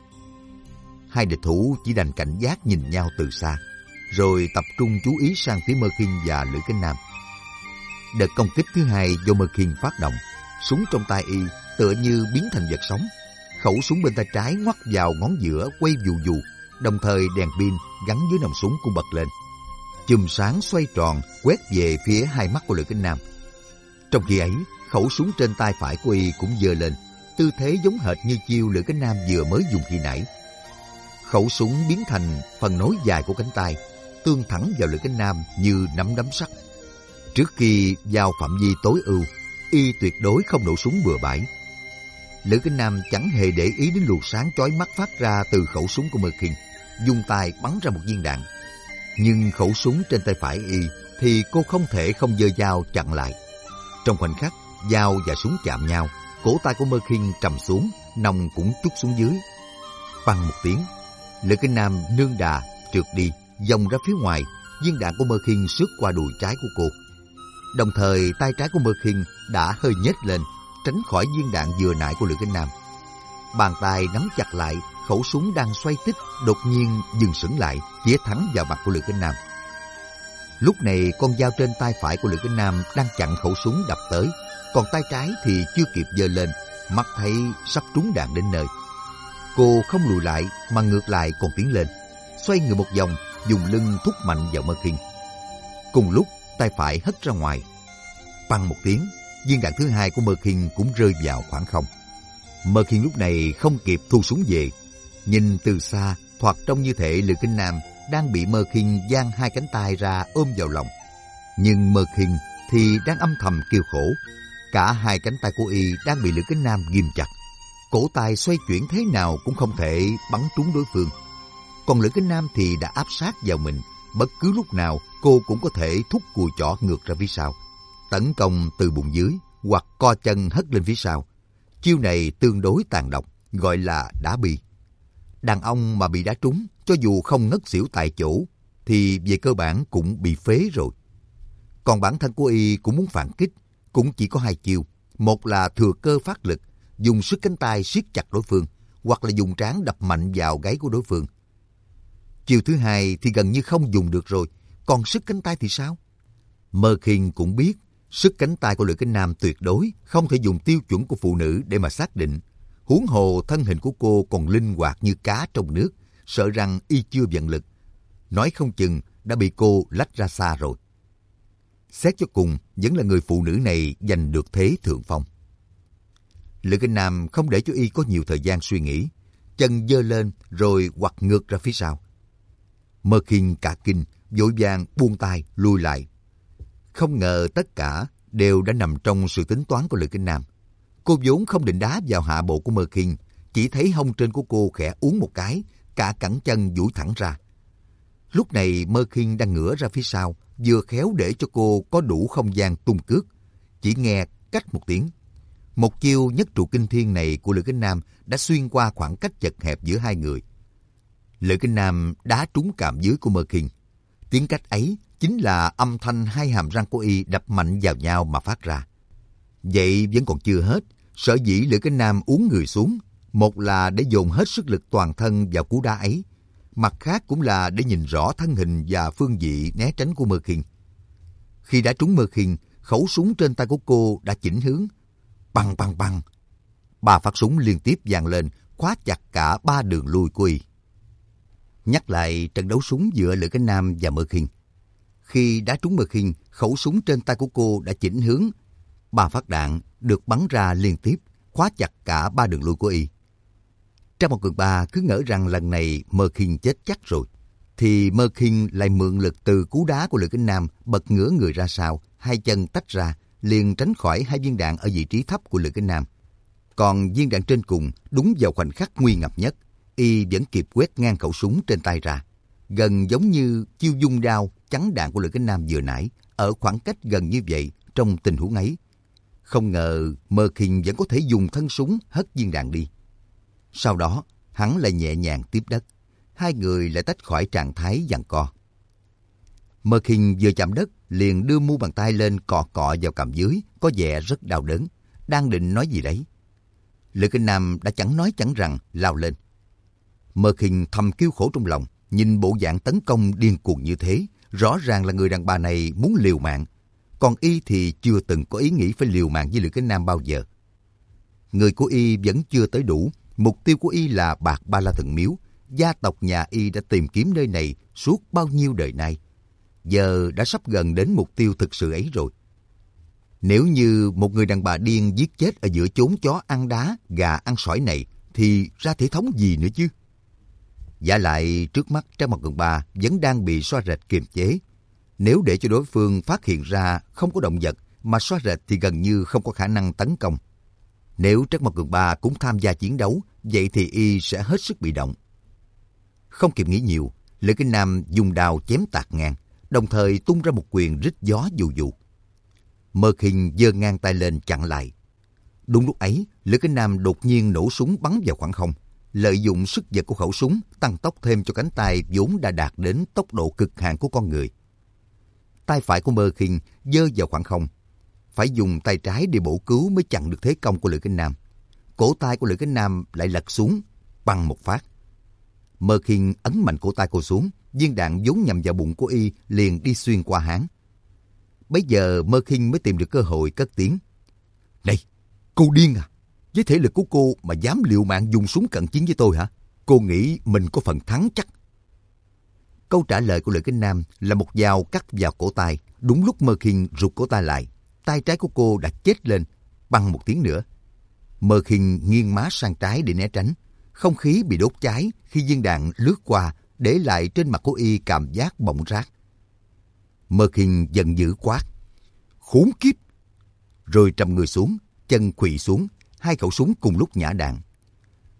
Hai địch thủ chỉ đành cảnh giác nhìn nhau từ xa, rồi tập trung chú ý sang phía Mơ Khiên và Lữ Cánh Nam. Đợt công kích thứ hai do Mơ Khiên phát động, súng trong tay y tựa như biến thành vật sống. Khẩu súng bên tay trái ngoắt vào ngón giữa quay vù vù, đồng thời đèn pin gắn dưới nòng súng cũng bật lên. Chùm sáng xoay tròn quét về phía hai mắt của Lữ Cánh Nam. Trong khi ấy, khẩu súng trên tay phải của y cũng giơ lên, tư thế giống hệt như chiêu Lữ Cánh Nam vừa mới dùng khi nãy. Khẩu súng biến thành phần nối dài của cánh tay, tương thẳng vào Lữ Cánh Nam như nắm đấm sắt. Trước khi vào phạm vi tối ưu, y tuyệt đối không nổ súng bừa bãi. Lữ Cánh Nam chẳng hề để ý đến luồng sáng chói mắt phát ra từ khẩu súng của Mơ Khiên, dùng tay bắn ra một viên đạn. Nhưng khẩu súng trên tay phải y thì cô không thể không giơ dao chặn lại. Trong khoảnh khắc dao và súng chạm nhau, cổ tay của Mơ Khiên trầm xuống, nòng cũng trút xuống dưới. Phăng một tiếng, Lữ Cánh Nam nương đà trượt đi, vòng ra phía ngoài. Viên đạn của Mơ Khiên xước qua đùi trái của cô. Đồng thời tay trái của Mơ Khiên đã hơi nhếch lên, tránh khỏi viên đạn vừa nãy của Lữ Cánh Nam. Bàn tay nắm chặt lại, khẩu súng đang xoay tít đột nhiên dừng sững lại, chĩa thẳng vào mặt của Lữ Cánh Nam. Lúc này con dao trên tay phải của Lữ Cánh Nam đang chặn khẩu súng đập tới, còn tay trái thì chưa kịp giơ lên, mắt thấy sắp trúng đạn đến nơi. Cô không lùi lại mà ngược lại còn tiến lên, xoay người một vòng, dùng lưng thúc mạnh vào Mơ Khiên. Cùng lúc tay phải hất ra ngoài, băng một tiếng, viên đạn thứ hai của Mơ Khiên cũng rơi vào khoảng không. Mơ Khiên lúc này không kịp thu súng về, nhìn từ xa thoạt trông như thể Lữ Cánh Nam đang bị Mơ Khiên giang hai cánh tay ra ôm vào lòng. Nhưng Mơ Khiên thì đang âm thầm kêu khổ, cả hai cánh tay của y đang bị Lữ Cánh Nam ghim chặt, cổ tay xoay chuyển thế nào cũng không thể bắn trúng đối phương. Còn Lữ Kinh Nam thì đã áp sát vào mình, bất cứ lúc nào cô cũng có thể thúc cùi chỏ ngược ra phía sau, tấn công từ bụng dưới hoặc co chân hất lên phía sau. Chiêu này tương đối tàn độc, gọi là đá bi. Đàn ông mà bị đá trúng, cho dù không ngất xỉu tại chỗ, thì về cơ bản cũng bị phế rồi. Còn bản thân của y cũng muốn phản kích, cũng chỉ có hai chiêu. Một là thừa cơ phát lực, dùng sức cánh tay siết chặt đối phương, hoặc là dùng trán đập mạnh vào gáy của đối phương. Chiêu thứ hai thì gần như không dùng được rồi, còn sức cánh tay thì sao? Mơ Khiên cũng biết, sức cánh tay của Lữ Kinh Nam tuyệt đối không thể dùng tiêu chuẩn của phụ nữ để mà xác định. Huống hồ thân hình của cô còn linh hoạt như cá trong nước, sợ rằng y chưa vận lực. Nói không chừng đã bị cô lách ra xa rồi. Xét cho cùng, vẫn là người phụ nữ này giành được thế thượng phong. Lữ Kinh Nam không để cho y có nhiều thời gian suy nghĩ, chân giơ lên rồi quặt ngược ra phía sau. Mơ Khiên cả kinh, vội vàng buông tay lùi lại. Không ngờ tất cả đều đã nằm trong sự tính toán của Lữ Kinh Nam. Cô vốn không định đá vào hạ bộ của Mơ Khiên, chỉ thấy hông trên của cô khẽ uốn một cái, cả cẳng chân duỗi thẳng ra. Lúc này Mơ Khiên đang ngửa ra phía sau, vừa khéo để cho cô có đủ không gian tung cước. Chỉ nghe cách một tiếng. Một chiêu nhất trụ kinh thiên này của Lữ Kinh Nam đã xuyên qua khoảng cách chật hẹp giữa hai người. Lữ Kinh Nam đá trúng càm dưới của Mơ Khiên. Tiếng cách ấy chính là âm thanh hai hàm răng của y đập mạnh vào nhau mà phát ra. Vậy vẫn còn chưa hết. Sở dĩ Lữ Kinh Nam uốn người xuống, một là để dồn hết sức lực toàn thân vào cú đá ấy, mặt khác cũng là để nhìn rõ thân hình và phương vị né tránh của Mơ Khiên. Khi đã trúng Mơ Khiên, khẩu súng trên tay của cô đã chỉnh hướng. Băng băng băng. 3 phát súng liên tiếp vang lên, khóa chặt cả 3 đường lui của y. Nhắc lại trận đấu súng giữa Lữ Kinh Nam và Mơ Khiên. Khi đá trúng Mơ Khiên, khẩu súng trên tay của cô đã chỉnh hướng. 3 phát đạn được bắn ra liên tiếp, khóa chặt cả 3 đường lui của y. Trong một cường ba cứ ngỡ rằng lần này Mơ Khiên chết chắc rồi, thì Mơ Khiên lại mượn lực từ cú đá của Lữ Kinh Nam bật ngửa người ra sau, hai chân tách ra, liền tránh khỏi 2 viên đạn ở vị trí thấp của Lữ Kinh Nam. Còn viên đạn trên cùng đúng vào khoảnh khắc nguy ngập nhất, y vẫn kịp quét ngang khẩu súng trên tay ra, gần giống như chiêu dung đao chắn đạn của Lữ Kinh Nam vừa nãy, ở khoảng cách gần như vậy trong tình huống ấy. Không ngờ Mơ Khiên vẫn có thể dùng thân súng hất viên đạn đi. Sau đó, hắn lại nhẹ nhàng tiếp đất. Hai người lại tách khỏi trạng thái giằng co. Mơ Khiên vừa chạm đất, liền đưa mu bàn tay lên cọ cọ vào cằm dưới, có vẻ rất đau đớn, đang định nói gì đấy. Lữ Kinh Nam đã chẳng nói chẳng rằng lao lên. Mơ Khiên thầm kêu khổ trong lòng, nhìn bộ dạng tấn công điên cuồng như thế, rõ ràng là người đàn bà này muốn liều mạng. Còn y thì chưa từng có ý nghĩ phải liều mạng với Lữ Kinh Nam bao giờ. Người của y vẫn chưa tới đủ. Mục tiêu của y là Bạc Ba La Thần Miếu. Gia tộc nhà y đã tìm kiếm nơi này suốt bao nhiêu đời nay. Giờ đã sắp gần đến mục tiêu thực sự ấy rồi. Nếu như một người đàn bà điên giết chết ở giữa chốn chó ăn đá, gà ăn sỏi này, thì ra thể thống gì nữa chứ? Vả lại trước mắt Trang Mặt Cường Ba vẫn đang bị Xoa Rệt kiềm chế. Nếu để cho đối phương phát hiện ra không có động vật, mà Xoa Rệt thì gần như không có khả năng tấn công. Nếu Trắc Mộc Cường Ba cũng tham gia chiến đấu, vậy thì y sẽ hết sức bị động. Không kịp nghĩ nhiều, Lữ Kinh Nam dùng đao chém tạt ngang, đồng thời tung ra một quyền rít gió vù vù. Mơ Khiên giơ ngang tay lên chặn lại. Đúng lúc ấy, Lữ Kinh Nam đột nhiên nổ súng bắn vào khoảng không, lợi dụng sức giật của khẩu súng tăng tốc thêm cho cánh tay vốn đã đạt đến tốc độ cực hạn của con người. Tay phải của Mơ Khiên giơ vào khoảng không, phải dùng tay trái để bổ cứu mới chặn được thế công của Lữ Kinh Nam. Cổ tay của Lữ Kinh Nam lại lật xuống, băng một phát. Mơ Khiên ấn mạnh cổ tay cô xuống, viên đạn vốn nhằm vào bụng của y liền đi xuyên qua háng. Bấy giờ Mơ Khiên mới tìm được cơ hội cất tiếng. Này, cô điên à? Với thể lực của cô mà dám liều mạng dùng súng cận chiến với tôi hả? Cô nghĩ mình có phần thắng chắc? Câu trả lời của Lữ Kinh Nam là một dao cắt vào cổ tay. Đúng lúc Mơ Khiên rụt cổ tay lại, tay trái của cô đã chết lên, băng một tiếng nữa. Mơ Khiên nghiêng má sang trái để né tránh. Không khí bị đốt cháy khi viên đạn lướt qua, để lại trên mặt của y cảm giác bỏng rát. Mơ Khiên giận dữ quát: Khốn kiếp! Rồi trầm người xuống, chân khuỵu xuống, hai khẩu súng cùng lúc nhả đạn.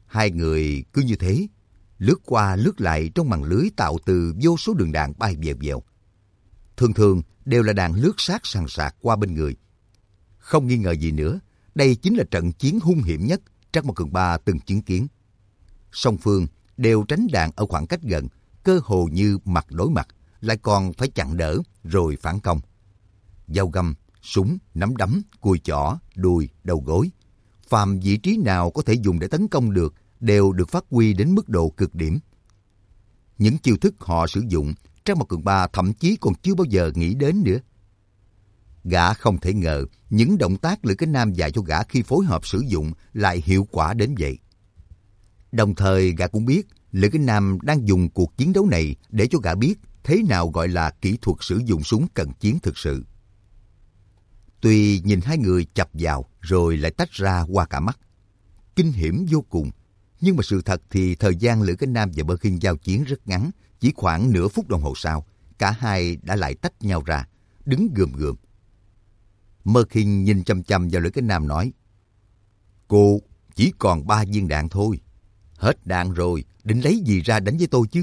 Hai người cứ như thế, lướt qua lướt lại trong màn lưới tạo từ vô số đường đạn bay vèo vèo. Thường thường đều là đạn lướt sát sàn sạc qua bên người. Không nghi ngờ gì nữa, đây chính là trận chiến hung hiểm nhất Trác Mao Cường Ba từng chứng kiến. Song phương đều tránh đạn ở khoảng cách gần, cơ hồ như mặt đối mặt, lại còn phải chặn đỡ rồi phản công. Dao găm, súng, nắm đấm, cùi chỏ, đùi, đầu gối, phàm vị trí nào có thể dùng để tấn công được đều được phát huy đến mức độ cực điểm. Những chiêu thức họ sử dụng, Trác Mao Cường Ba thậm chí còn chưa bao giờ nghĩ đến nữa. Gã không thể ngờ những động tác Lữ Cái Nam dạy cho gã khi phối hợp sử dụng lại hiệu quả đến vậy. Đồng thời gã cũng biết Lữ Cái Nam đang dùng cuộc chiến đấu này để cho gã biết thế nào gọi là kỹ thuật sử dụng súng cận chiến thực sự. Tuy nhìn hai người chập vào rồi lại tách ra qua cả mắt, kinh hiểm vô cùng, nhưng mà sự thật thì thời gian Lữ Cái Nam và Mơ Khiên giao chiến rất ngắn, chỉ khoảng nửa phút đồng hồ sau, cả hai đã lại tách nhau ra, đứng gườm gườm. Mơ Khiên nhìn chăm chăm vào Lữ Cái Nam nói: "Cô chỉ còn 3 viên đạn thôi. Hết đạn rồi, định lấy gì ra đánh với tôi chứ?"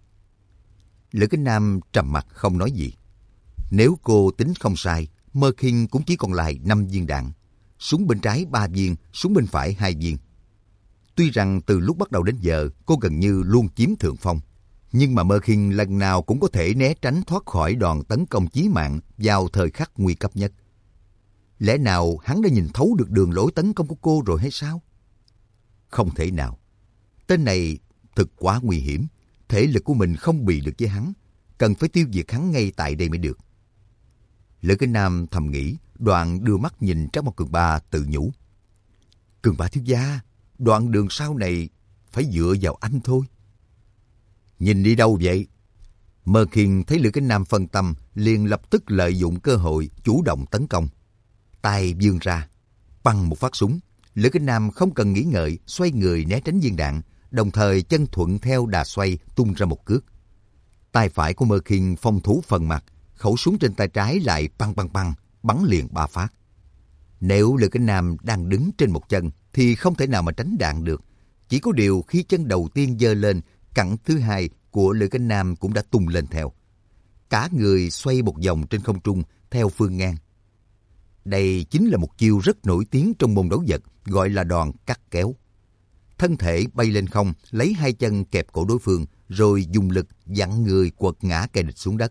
Lữ Cái Nam trầm mặc không nói gì. Nếu cô tính không sai, Mơ Khiên cũng chỉ còn lại 5 viên đạn. Súng bên trái 3 viên, súng bên phải 2 viên. Tuy rằng từ lúc bắt đầu đến giờ, cô gần như luôn chiếm thượng phong, nhưng mà Mơ Khiên lần nào cũng có thể né tránh thoát khỏi đòn tấn công chí mạng vào thời khắc nguy cấp nhất. Lẽ nào hắn đã nhìn thấu được đường lối tấn công của cô rồi hay sao? Không thể nào. Tên này thực quá nguy hiểm. Thể lực của mình không bì được với hắn. Cần phải tiêu diệt hắn ngay tại đây mới được. Lữ Cái Nam thầm nghĩ, đoạn đưa mắt nhìn Trác Mao Cường Ba tự nhủ: "Cường Ba thiếu gia, đoạn đường sau này phải dựa vào anh thôi." "Nhìn đi đâu vậy?" Mơ Khiên thấy Lữ Cái Nam phân tâm, liền lập tức lợi dụng cơ hội chủ động tấn công. Tay vươn ra, băng một phát súng. Lữ Cái Nam không cần nghĩ ngợi, xoay người né tránh viên đạn, đồng thời chân thuận theo đà xoay tung ra một cước. Tay phải của Mơ Khiên phong thú phần mặt, khẩu súng trên tay trái lại băng băng băng, bắn liền 3 phát. Nếu Lữ Cái Nam đang đứng trên một chân thì không thể nào mà tránh đạn được. Chỉ có điều khi chân đầu tiên giơ lên, cẳng thứ hai của Lữ Cái Nam cũng đã tung lên theo. Cả người xoay một vòng trên không trung theo phương ngang. Đây chính là một chiêu rất nổi tiếng trong môn đấu vật, gọi là đòn cắt kéo. Thân thể bay lên không, lấy hai chân kẹp cổ đối phương, rồi dùng lực dặn người quật ngã kẻ địch xuống đất.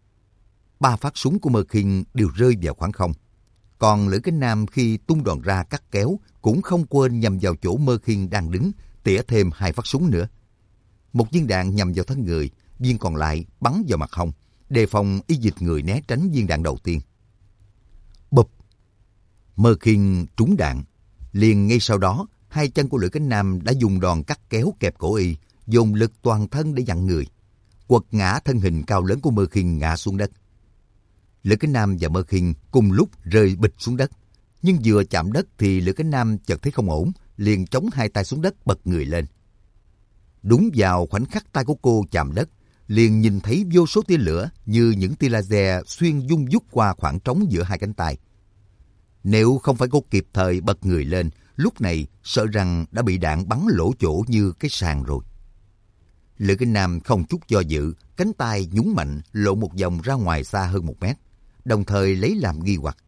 3 phát súng của Mơ Khiên đều rơi vào khoảng không. Còn Lữ Cái Nam khi tung đòn ra cắt kéo cũng không quên nhằm vào chỗ Mơ Khiên đang đứng, tỉa thêm 2 phát súng nữa. Một viên đạn nhằm vào thân người, viên còn lại bắn vào mặt hông, đề phòng y dịch người né tránh viên đạn đầu tiên. Bụp! Mơ Khiên trúng đạn. Liền ngay sau đó, hai chân của Lữ Cái Nam đã dùng đòn cắt kéo kẹp cổ y, dồn lực toàn thân để dặn người, quật ngã thân hình cao lớn của Mơ Khiên ngã xuống đất. Lữ Cái Nam và Mơ Khiên cùng lúc rơi bịch xuống đất, nhưng vừa chạm đất thì Lữ Cái Nam chợt thấy không ổn, liền chống hai tay xuống đất bật người lên. Đúng vào khoảnh khắc tay của cô chạm đất, liền nhìn thấy vô số tia lửa như những tia laser xuyên dung dút qua khoảng trống giữa hai cánh tay. Nếu không phải cô kịp thời bật người lên, lúc này sợ rằng đã bị đạn bắn lỗ chỗ như cái sàn rồi. Lữ Cái Nam không chút do dự, cánh tay nhúng mạnh lộ một vòng ra ngoài xa hơn 1 mét, đồng thời lấy làm nghi hoặc.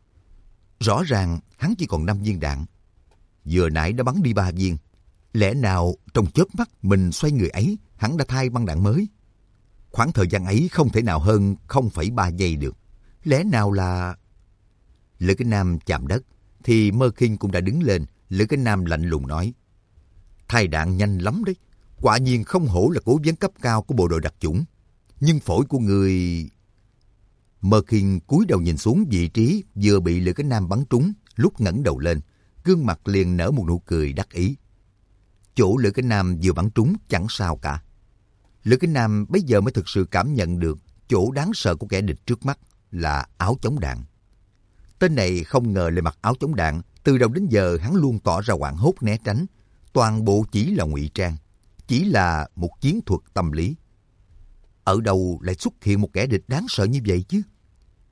Rõ ràng hắn chỉ còn 5 viên đạn. Vừa nãy đã bắn đi 3 viên. Lẽ nào trong chớp mắt mình xoay người ấy, hắn đã thay băng đạn mới? Khoảng thời gian ấy không thể nào hơn 0,3 giây được. Lẽ nào là... Lữ Cái Nam chạm đất, thì Mơ Khiên cũng đã đứng lên. Lữ Cái Nam lạnh lùng nói: "Thay đạn nhanh lắm đấy. Quả nhiên không hổ là cố vấn cấp cao của bộ đội đặc chủng. Nhưng phổi của người..." Mơ Khiên cúi đầu nhìn xuống vị trí vừa bị Lữ Cái Nam bắn trúng, lúc ngẩng đầu lên, gương mặt liền nở một nụ cười đắc ý. Chỗ Lữ Cái Nam vừa bắn trúng chẳng sao cả. Lữ Cái Nam bây giờ mới thực sự cảm nhận được chỗ đáng sợ của kẻ địch trước mắt là áo chống đạn. Tên này không ngờ lại mặc áo chống đạn, từ đầu đến giờ hắn luôn tỏ ra hoảng hốt né tránh. Toàn bộ chỉ là ngụy trang, chỉ là một chiến thuật tâm lý. Ở đâu lại xuất hiện một kẻ địch đáng sợ như vậy chứ?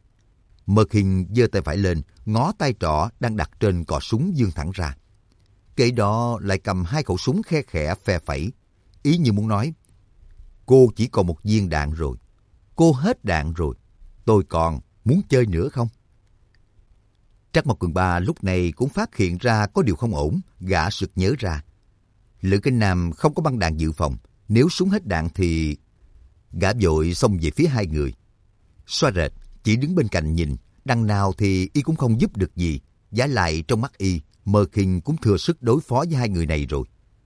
Mơ Khiên giơ tay phải lên, ngó tay trỏ đang đặt trên cò súng vươn thẳng ra. Kế đó lại cầm hai khẩu súng khe khẽ phe phẩy, ý như muốn nói, cô chỉ còn một viên đạn rồi, cô hết đạn rồi, tôi còn muốn chơi nữa không? Trắc Mộc Cường Ba lúc này cũng phát hiện ra có điều không ổn, gã sực nhớ ra. Lữ Kinh Nam không có băng đạn dự phòng, nếu súng hết đạn thì... Gã vội xông về phía hai người. Xoa rệt chỉ đứng bên cạnh nhìn, đằng nào thì y cũng không giúp được gì, vả lại trong mắt y, Mơ Khinh cũng thừa sức đối phó với hai người này rồi.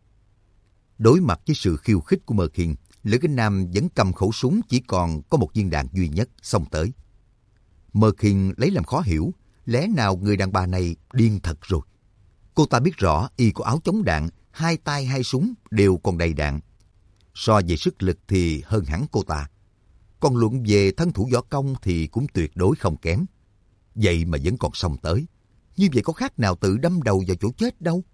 Đối mặt với sự khiêu khích của Mơ Khinh, Lữ Kinh Nam vẫn cầm khẩu súng chỉ còn có một viên đạn duy nhất xông tới. Mơ Khinh lấy làm khó hiểu, lẽ nào người đàn bà này điên thật rồi. Cô ta biết rõ y có áo chống đạn, hai tay hai súng đều còn đầy đạn. So về sức lực thì hơn hẳn cô ta. Còn luận về thân thủ võ công thì cũng tuyệt đối không kém. Vậy mà vẫn còn xông tới. Như vậy có khác nào tự đâm đầu vào chỗ chết đâu.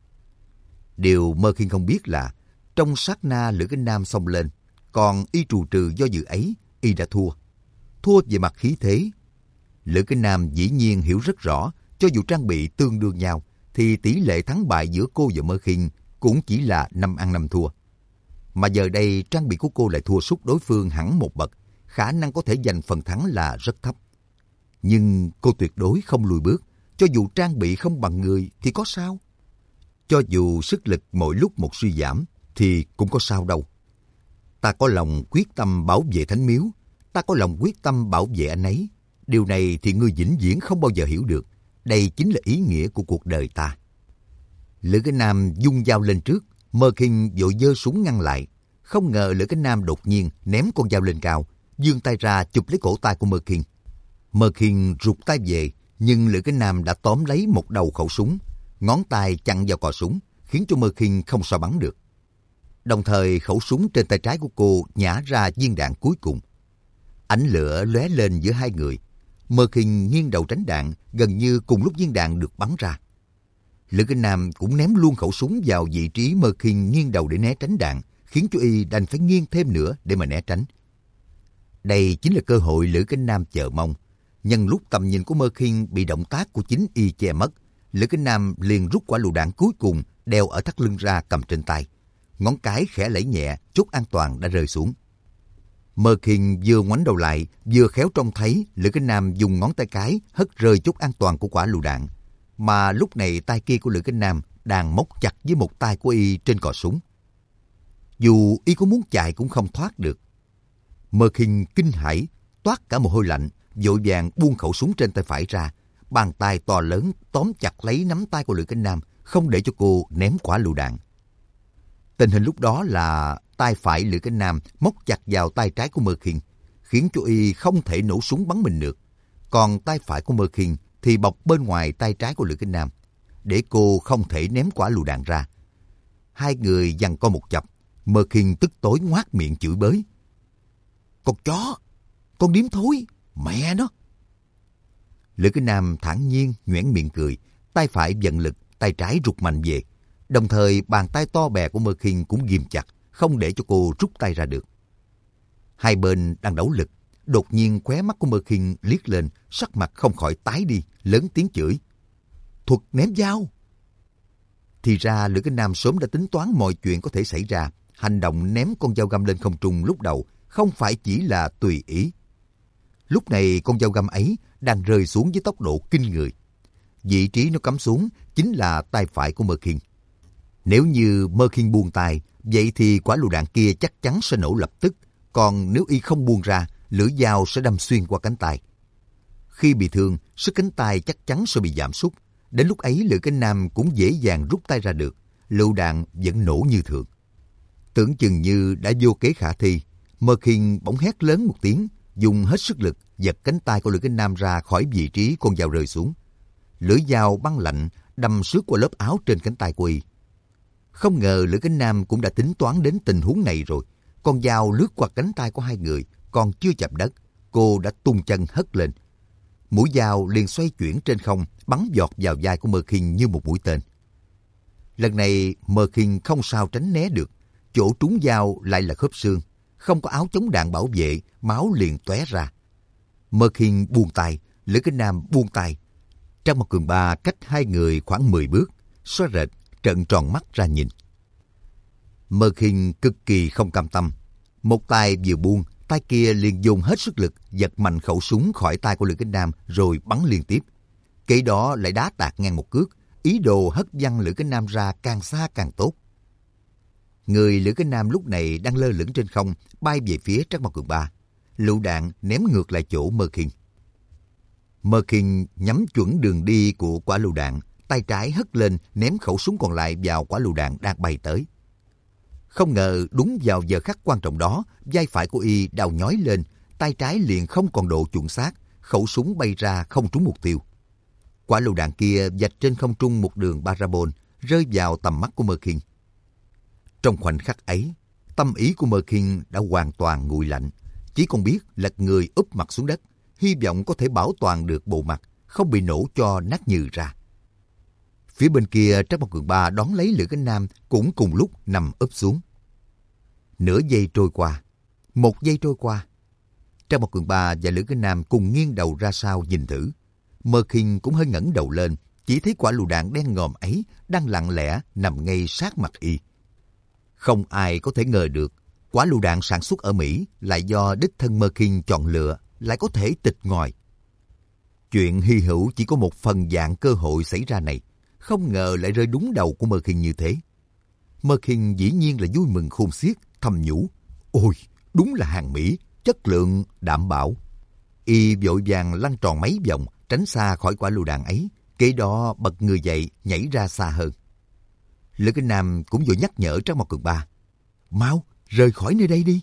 Điều Mơ Khinh không biết là trong sát na Lữ Kinh Nam xông lên, còn y trù trừ do dự ấy, y đã thua. Thua về mặt khí thế. Lữ Kinh Nam dĩ nhiên hiểu rất rõ, cho dù trang bị tương đương nhau, thì tỷ lệ thắng bại giữa cô và Mơ Khinh cũng chỉ là 5 ăn 5 thua. Mà giờ đây trang bị của cô lại thua sút đối phương hẳn một bậc, khả năng có thể giành phần thắng là rất thấp. Nhưng cô tuyệt đối không lùi bước, cho dù trang bị không bằng người thì có sao? Cho dù sức lực mỗi lúc một suy giảm thì cũng có sao đâu. Ta có lòng quyết tâm bảo vệ Thánh Miếu, ta có lòng quyết tâm bảo vệ anh ấy. Điều này thì ngươi vĩnh viễn không bao giờ hiểu được. Đây chính là ý nghĩa của cuộc đời ta. Lữ Kinh Nam vung dao lên trước, Mơ Khinh vội giơ súng ngăn lại. Không ngờ Lữ Kinh Nam đột nhiên ném con dao lên cao, vươn tay ra chụp lấy cổ tay của Mơ Khinh. Mơ Khinh rụt tay về, nhưng Lữ Kinh Nam đã tóm lấy một đầu khẩu súng, ngón tay chặn vào cò súng, khiến cho Mơ Khinh không sao bắn được. Đồng thời khẩu súng trên tay trái của cô nhả ra viên đạn cuối cùng. Ánh lửa lóe lên giữa hai người. Mơ Khinh nghiêng đầu tránh đạn, gần như cùng lúc viên đạn được bắn ra. Lữ Kinh Nam cũng ném luôn khẩu súng vào vị trí Mơ Khinh nghiêng đầu để né tránh đạn, khiến cho y đành phải nghiêng thêm nữa để mà né tránh. Đây chính là cơ hội Lữ Kinh Nam chờ mong. Nhân lúc tầm nhìn của Mơ Khinh bị động tác của chính y che mất, Lữ Kinh Nam liền rút quả lựu đạn cuối cùng đeo ở thắt lưng ra cầm trên tay. Ngón cái khẽ lẫy nhẹ, chốt an toàn đã rơi xuống. Mơ Khinh vừa ngoảnh đầu lại, vừa khéo trông thấy Lữ Kinh Nam dùng ngón tay cái hất rơi chốt an toàn của quả lựu đạn. Mà lúc này tay kia của Lữ Kinh Nam đang móc chặt với một tay của y trên cò súng. Dù y có muốn chạy cũng không thoát được. Mơ Khinh kinh hãi, toát cả mồ hôi lạnh, vội vàng buông khẩu súng trên tay phải ra. Bàn tay to lớn tóm chặt lấy nắm tay của Lữ Kinh Nam, không để cho cô ném quả lựu đạn. Tình hình lúc đó là tay phải Lữ Kinh Nam móc chặt vào tay trái của Mơ Khinh, khiến cho y không thể nổ súng bắn mình được. Còn tay phải của Mơ Khinh thì bọc bên ngoài tay trái của Lữ Kinh Nam, để cô không thể ném quả lựu đạn ra. Hai người giằng co một chập, Mơ Khinh tức tối ngoác miệng chửi bới. Con chó, con điếm thối, mẹ nó! Lữ Kinh Nam thản nhiên nhoẻn miệng cười, tay phải vận lực, tay trái rụt mạnh về. Đồng thời bàn tay to bè của Mơ Khinh cũng ghim chặt, không để cho cô rút tay ra được. Hai bên đang đấu lực, đột nhiên khóe mắt của Mơ Khinh liếc lên, sắc mặt không khỏi tái đi, lớn tiếng chửi. Thuật ném dao! Thì ra Lữ Kinh Nam sớm đã tính toán mọi chuyện có thể xảy ra. Hành động ném con dao găm lên không trung lúc đầu không phải chỉ là tùy ý. Lúc này con dao găm ấy đang rơi xuống với tốc độ kinh người. Vị trí nó cắm xuống chính là tay phải của Mơ Khinh. Nếu như Mơ Khinh buông tay, vậy thì quả lựu đạn kia chắc chắn sẽ nổ lập tức. Còn nếu y không buông ra, lưỡi dao sẽ đâm xuyên qua cánh tay. Khi bị thương, sức cánh tay chắc chắn sẽ bị giảm sút. Đến lúc ấy Lữ Kinh Nam cũng dễ dàng rút tay ra được. Lựu đạn vẫn nổ như thường. Tưởng chừng như đã vô kế khả thi, Mơ Khinh bỗng hét lớn một tiếng, dùng hết sức lực giật cánh tay của Lữ Kinh Nam ra khỏi vị trí con dao rơi xuống. Lưỡi dao băng lạnh đâm xước qua lớp áo trên cánh tay của y. Không ngờ Lữ Kinh Nam cũng đã tính toán đến tình huống này rồi. Con dao lướt qua cánh tay của hai người, còn chưa chạm đất, cô đã tung chân hất lên. Mũi dao liền xoay chuyển trên không, bắn giọt vào vai của Mơ Khinh như một mũi tên. Lần này Mơ Khinh không sao tránh né được, chỗ trúng dao lại là khớp xương, không có áo chống đạn bảo vệ, máu liền tóe ra. Mơ Khinh buông tay, Lữ Kinh Nam buông tay. Trắc Mộc Cường Ba cách hai người khoảng 10 bước, xoa rệt trợn tròn mắt ra nhìn. Mơ Khinh cực kỳ không cam tâm. Một tay vừa buông, tay kia liền dồn hết sức lực giật mạnh khẩu súng khỏi tay của Lữ Kính Nam rồi bắn liên tiếp. Kế đó lại đá tạt ngang một cước, ý đồ hất văng Lữ Kính Nam ra càng xa càng tốt. Người Lữ Kính Nam lúc này đang lơ lửng trên không, bay về phía Trác Mao Cường Ba. Lựu đạn ném ngược lại chỗ Mơ Khinh. Mơ Khinh nhắm chuẩn đường đi của quả lựu đạn, tay trái hất lên ném khẩu súng còn lại vào quả lựu đạn đang bay tới. Không ngờ đúng vào giờ khắc quan trọng đó, vai phải của y đau nhói lên, tay trái liền không còn độ chuẩn xác, khẩu súng bay ra không trúng mục tiêu. Quả lựu đạn kia vạch trên không trung một đường parabol, rơi vào tầm mắt của Mơ Khinh. Trong khoảnh khắc ấy, tâm ý của Mơ Khinh đã hoàn toàn nguội lạnh, chỉ còn biết lật người úp mặt xuống đất, hy vọng có thể bảo toàn được bộ mặt, không bị nổ cho nát nhừ ra. Phía bên kia, Trác Mao Cường Ba đón lấy Lữ Kính Nam cũng cùng lúc nằm úp xuống. Nửa giây trôi qua, một giây trôi qua. Trác Mao Cường Ba và Lữ Kính Nam cùng nghiêng đầu ra sau nhìn thử. Mơ Khinh cũng hơi ngẩng đầu lên, chỉ thấy quả lựu đạn đen ngòm ấy đang lặng lẽ nằm ngay sát mặt y. Không ai có thể ngờ được, quả lựu đạn sản xuất ở Mỹ lại do đích thân Mơ Khinh chọn lựa, lại có thể tịch ngòi. Chuyện hy hữu chỉ có một phần vạn cơ hội xảy ra này, không ngờ lại rơi đúng đầu của Mơ Khinh như thế. Mơ Khinh dĩ nhiên là vui mừng khôn xiết, thầm nhủ: ôi, đúng là hàng Mỹ, chất lượng đảm bảo. Y vội vàng lăn tròn mấy vòng, tránh xa khỏi quả lựu đạn ấy, kế đó bật người dậy, nhảy ra xa hơn. Lữ Kính Nam cũng vội nhắc nhở Trác Mao Cường Ba: mau, rời khỏi nơi đây đi.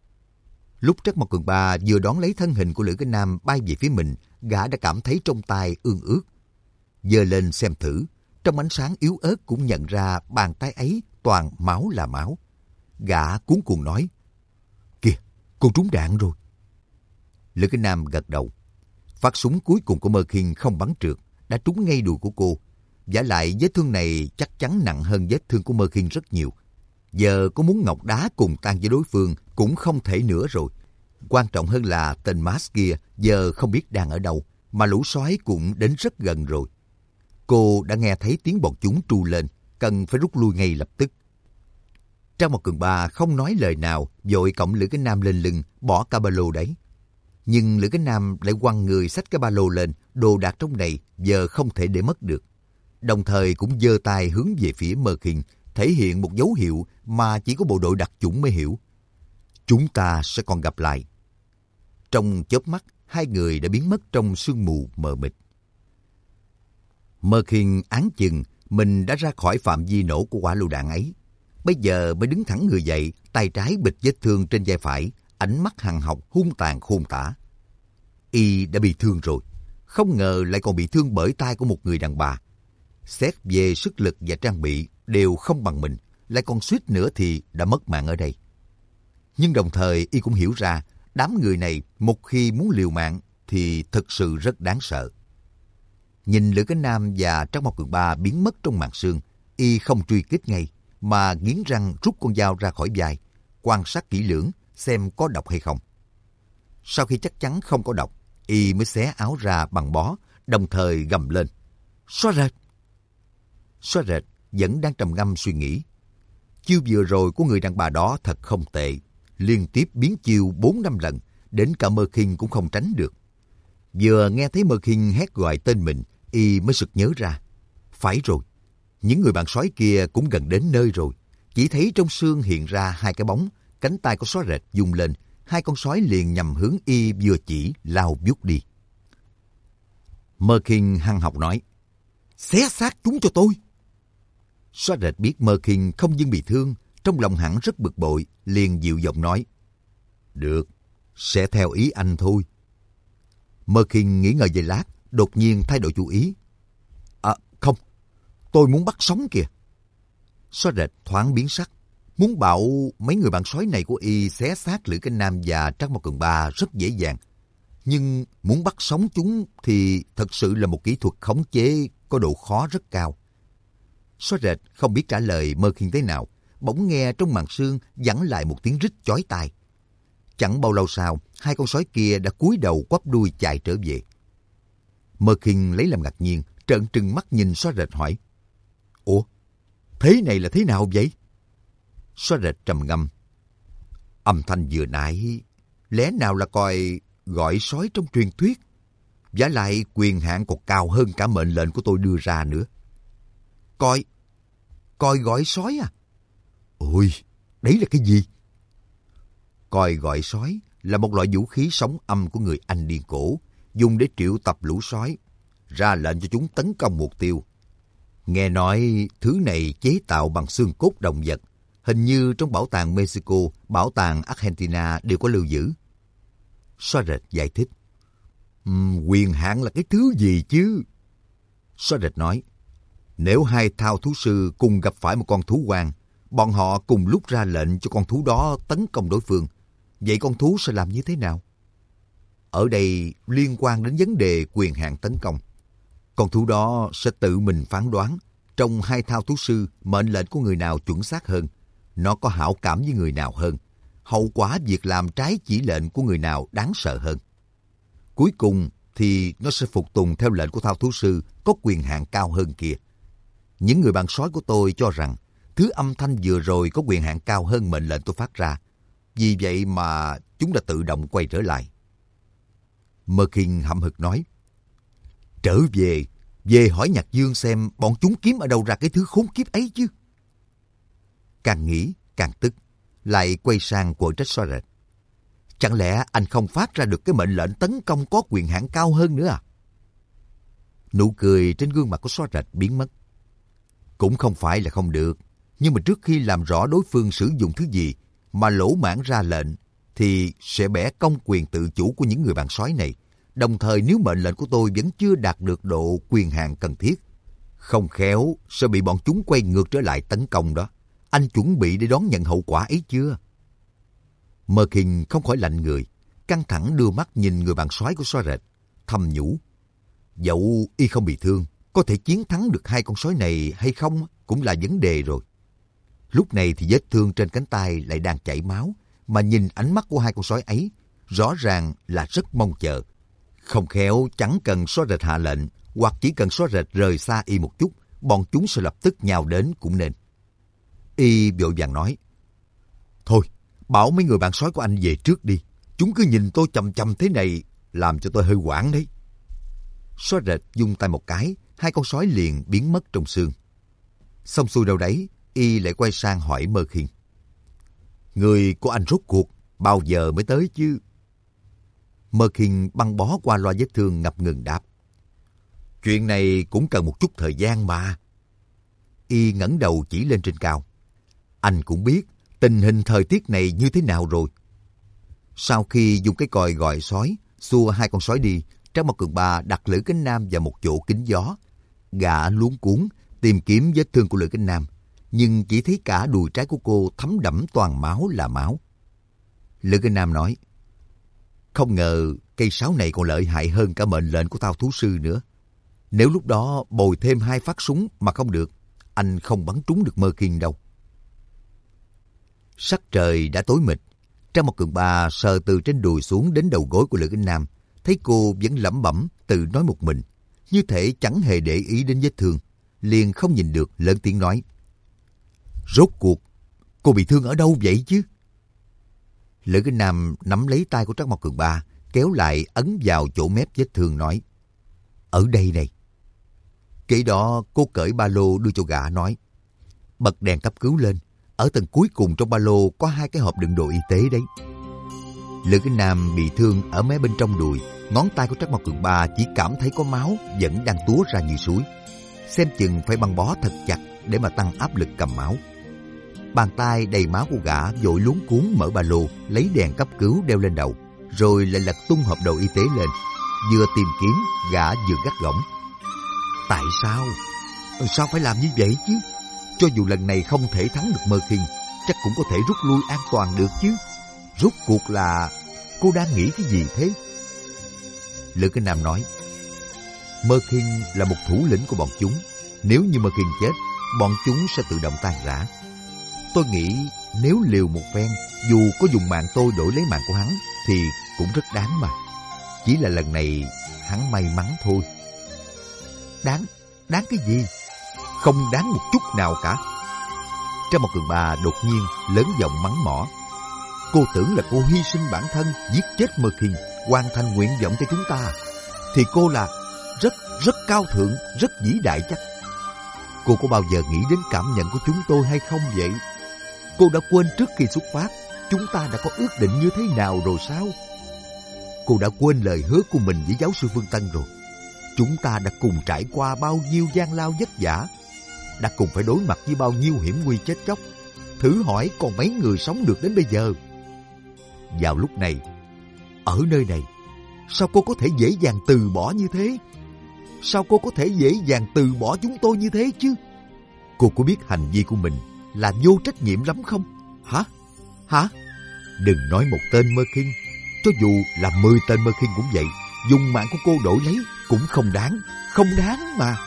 Lúc Trác Mao Cường Ba vừa đón lấy thân hình của Lữ Kính Nam bay về phía mình, gã đã cảm thấy trong tay ương ướt. Giơ lên xem thử, trong ánh sáng yếu ớt cũng nhận ra bàn tay ấy toàn máu là máu. Gã cuống cuồng nói: kìa, cô trúng đạn rồi. Lữ Kính Nam gật đầu. Phát súng cuối cùng của Mơ Khinh không bắn trượt, đã trúng ngay đùi của cô. Vả lại vết thương này chắc chắn nặng hơn vết thương của Mơ Khinh rất nhiều. Giờ có muốn ngọc đá cùng tan với đối phương cũng không thể nữa rồi. Quan trọng hơn là tên Max kia giờ không biết đang ở đâu, mà lũ sói cũng đến rất gần rồi. Cô đã nghe thấy tiếng bọn chúng tru lên, cần phải rút lui ngay lập tức. Trác Mao Cường Ba không nói lời nào, vội cõng Lữ Kính Nam lên lưng, bỏ cả ba lô đấy. Nhưng Lữ Kính Nam lại quăng người xách cái ba lô lên, đồ đạc trong này giờ không thể để mất được. Đồng thời cũng giơ tay hướng về phía Mơ Khinh, thể hiện một dấu hiệu mà chỉ có bộ đội đặc chủng mới hiểu: chúng ta sẽ còn gặp lại. Trong chớp mắt, hai người đã biến mất trong sương mù mờ mịt. Mơ Khinh áng chừng mình đã ra khỏi phạm vi nổ của quả lựu đạn ấy. Bây giờ mới đứng thẳng người dậy, tay trái bịt vết thương trên vai phải, ánh mắt hằn học hung tàn khôn tả. Y đã bị thương rồi, không ngờ lại còn bị thương bởi tay của một người đàn bà. Xét về sức lực và trang bị đều không bằng mình, lại còn suýt nữa thì đã mất mạng ở đây. Nhưng đồng thời Y cũng hiểu ra, đám người này một khi muốn liều mạng thì thực sự rất đáng sợ. Nhìn Lữ Kính Nam và Trác Mao Cường Ba biến mất trong màn sương, Y không truy kích ngay, mà nghiến răng rút con dao ra khỏi vai, quan sát kỹ lưỡng xem có độc hay không. Sau khi chắc chắn không có độc, Y mới xé áo ra bằng bó, đồng thời gầm lên: xóa rệt! Xóa rệt vẫn đang trầm ngâm suy nghĩ. Chiêu vừa rồi của người đàn bà đó thật không tệ, liên tiếp biến chiêu 4-5 lần, đến cả Mơ Khinh cũng không tránh được. Vừa nghe thấy Mơ Khinh hét gọi tên mình, Y mới sực nhớ ra. Phải rồi, những người bạn sói kia cũng gần đến nơi rồi. Chỉ thấy trong sương hiện ra hai cái bóng, cánh tay của xóa rệt rung lên, hai con sói liền nhằm hướng Y vừa chỉ lao vút đi. Mơ Khinh hăng học nói: xé xác chúng cho tôi. Xóa rệt biết Mơ Khinh không dưng bị thương, trong lòng hẳn rất bực bội, liền dịu giọng nói: được, sẽ theo ý anh thôi. Mơ Khinh nghĩ ngợi giây lát, đột nhiên thay đổi chủ ý: không, tôi muốn bắt sống kìa. Xóa rệt thoáng biến sắc, muốn bảo mấy người bạn sói này của Y xé xác Lữ Kính Nam và Trác Mao Cường Ba rất dễ dàng. Nhưng muốn bắt sống chúng thì thật sự là một kỹ thuật khống chế có độ khó rất cao. Xóa rệt không biết trả lời Mơ Khinh thế nào, bỗng nghe trong màn sương vẳng lại một tiếng rít chói tai. Chẳng bao lâu sau, hai con sói kia đã cúi đầu quắp đuôi chạy trở về. Mơ Khinh lấy làm ngạc nhiên, trợn trừng mắt nhìn Xóa rệt hỏi: ủa, Thế này là thế nào vậy? Xóa rệt trầm ngâm. Âm thanh vừa nãy lẽ nào là còi gọi sói trong truyền thuyết? Vả lại quyền hạn còn cao hơn cả mệnh lệnh của tôi đưa ra nữa. Còi gọi sói à? Ôi, đấy là cái gì? Còi gọi sói là một loại vũ khí sóng âm của người Anh điên cổ, dùng để triệu tập lũ sói, ra lệnh cho chúng tấn công mục tiêu. Nghe nói thứ này chế tạo bằng xương cốt động vật, hình như trong bảo tàng Mexico, bảo tàng Argentina đều có lưu giữ. Xóa rệt giải thích. Quyền hạn là cái thứ gì chứ? Xóa rệt nói, nếu hai thao thú sư cùng gặp phải một con thú hoang, bọn họ cùng lúc ra lệnh cho con thú đó tấn công đối phương, vậy con thú sẽ làm như thế nào? Ở đây liên quan đến vấn đề quyền hạn tấn công. Con thú đó sẽ tự mình phán đoán trong hai thao thú sư mệnh lệnh của người nào chuẩn xác hơn, nó có hảo cảm với người nào hơn, hậu quả việc làm trái chỉ lệnh của người nào đáng sợ hơn. Cuối cùng thì nó sẽ phục tùng theo lệnh của thao thú sư có quyền hạn cao hơn kia. Những người bạn sói của tôi cho rằng thứ âm thanh vừa rồi có quyền hạn cao hơn mệnh lệnh tôi phát ra. Vì vậy mà chúng đã tự động quay trở lại. Mơ Kinh hậm hực nói, trở về hỏi Nhạc Dương xem bọn chúng kiếm ở đâu ra cái thứ khốn kiếp ấy chứ. Càng nghĩ càng tức, lại quay sang quở trách Xóa rệt. Chẳng lẽ anh không phát ra được cái mệnh lệnh tấn công có quyền hạn cao hơn nữa à? Nụ cười trên gương mặt của Xóa rệt biến mất. Cũng không phải là không được, nhưng mà trước khi làm rõ đối phương sử dụng thứ gì mà lỗ mãng ra lệnh, thì sẽ bẻ cong quyền tự chủ của những người bạn sói này. Đồng thời nếu mệnh lệnh của tôi vẫn chưa đạt được độ quyền hạn cần thiết, không khéo sẽ bị bọn chúng quay ngược trở lại tấn công đó. Anh chuẩn bị để đón nhận hậu quả ấy chưa? Mơ Kinh không khỏi lạnh người, căng thẳng đưa mắt nhìn người bạn sói của Xóa rệt, thầm nhủ. Dẫu y không bị thương, có thể chiến thắng được hai con sói này hay không cũng là vấn đề rồi. Lúc này thì vết thương trên cánh tay lại đang chảy máu, mà nhìn ánh mắt của hai con sói ấy, rõ ràng là rất mong chờ. Không khéo chẳng cần Xóa rệt hạ lệnh, hoặc chỉ cần Xóa rệt rời xa y một chút, bọn chúng sẽ lập tức nhào đến cũng nên. Y vội vàng nói, thôi, bảo mấy người bạn sói của anh về trước đi. Chúng cứ nhìn tôi chằm chằm thế này, làm cho tôi hơi hoảng đấy. Xóa rệt vung tay một cái, hai con sói liền biến mất trong sương. Xong xuôi đâu đấy, y lại quay sang hỏi Mơ Kinh. Người của anh rốt cuộc bao giờ mới tới chứ? Mơ Kinh băng bó qua loa vết thương ngập ngừng đáp. Chuyện này cũng cần một chút thời gian mà. Y ngẩng đầu chỉ lên trên cao. Anh cũng biết tình hình thời tiết này như thế nào rồi. Sau khi dùng cái còi gọi sói, xua hai con sói đi, Trác Mộc Cường Ba đặt Lữ Cánh Nam vào một chỗ kín gió. Gã luống cuống tìm kiếm vết thương của Lữ Cánh Nam, nhưng chỉ thấy cả đùi trái của cô thấm đẫm toàn máu là máu. Lữ Cánh Nam nói, không ngờ cây sáo này còn lợi hại hơn cả mệnh lệnh của Thao thú sư nữa. Nếu lúc đó bồi thêm 2 phát súng mà không được, anh không bắn trúng được Mơ Kinh đâu. Sắc trời đã tối mịt. Trác Mộc Cường Ba sờ từ trên đùi xuống đến đầu gối của Lữ Cánh Nam, thấy cô vẫn lẩm bẩm tự nói một mình, như thể chẳng hề để ý đến vết thương, liền không nhìn được lớn tiếng nói, rốt cuộc cô bị thương ở đâu vậy chứ? Lữ Cánh Nam nắm lấy tay của Trác Mộc Cường Ba, kéo lại ấn vào chỗ mép vết thương nói, ở đây này. Kế đó cô cởi ba lô đưa cho gã nói, bật đèn cấp cứu lên, ở tầng cuối cùng trong ba lô có 2 cái hộp đựng đồ y tế đấy. Lữ Cánh Nam bị thương ở mé bên trong đùi, ngón tay của Trác Mộc Cường Ba chỉ cảm thấy có máu vẫn đang túa ra như suối. Xem chừng phải băng bó thật chặt để mà tăng áp lực cầm máu. Bàn tay đầy máu của gã vội luống cuống mở ba lô, lấy đèn cấp cứu đeo lên đầu, rồi lại lật tung hộp đồ y tế lên. Vừa tìm kiếm, gã vừa gắt gỏng. Tại sao? Sao phải làm như vậy chứ? Cho dù lần này không thể thắng được Mơ Kinh, chắc cũng có thể rút lui an toàn được chứ. Rốt cuộc là cô đang nghĩ cái gì thế? Lữ Cánh Nam nói, Mơ Kinh là một thủ lĩnh của bọn chúng. Nếu như Mơ Kinh chết, bọn chúng sẽ tự động tan rã. Tôi nghĩ nếu liều một phen, dù có dùng mạng tôi đổi lấy mạng của hắn, thì cũng rất đáng mà. Chỉ là lần này hắn may mắn thôi. Đáng cái gì? Không đáng một chút nào cả. Trang một Cường Ba đột nhiên lớn giọng mắng mỏ. Cô tưởng là cô hy sinh bản thân, giết chết Mơ Kinh, hoàn thành nguyện vọng cho chúng ta. Thì cô là rất cao thượng, rất vĩ đại chắc. Cô có bao giờ nghĩ đến cảm nhận của chúng tôi hay không vậy? Cô đã quên trước khi xuất phát, chúng ta đã có ước định như thế nào rồi sao? Cô đã quên lời hứa của mình với giáo sư Phương Tân rồi. Chúng ta đã cùng trải qua bao nhiêu gian lao vất vả, đã cùng phải đối mặt với bao nhiêu hiểm nguy chết chóc. Thử hỏi còn mấy người sống được đến bây giờ? Vào lúc này, ở nơi này, sao cô có thể dễ dàng từ bỏ như thế? Sao cô có thể dễ dàng từ bỏ chúng tôi như thế chứ? Cô có biết hành vi của mình là vô trách nhiệm lắm không? Hả? Đừng nói một tên Mơ Kinh, cho dù là 10 tên Mơ Kinh cũng vậy, dùng mạng của cô đổi lấy cũng không đáng mà.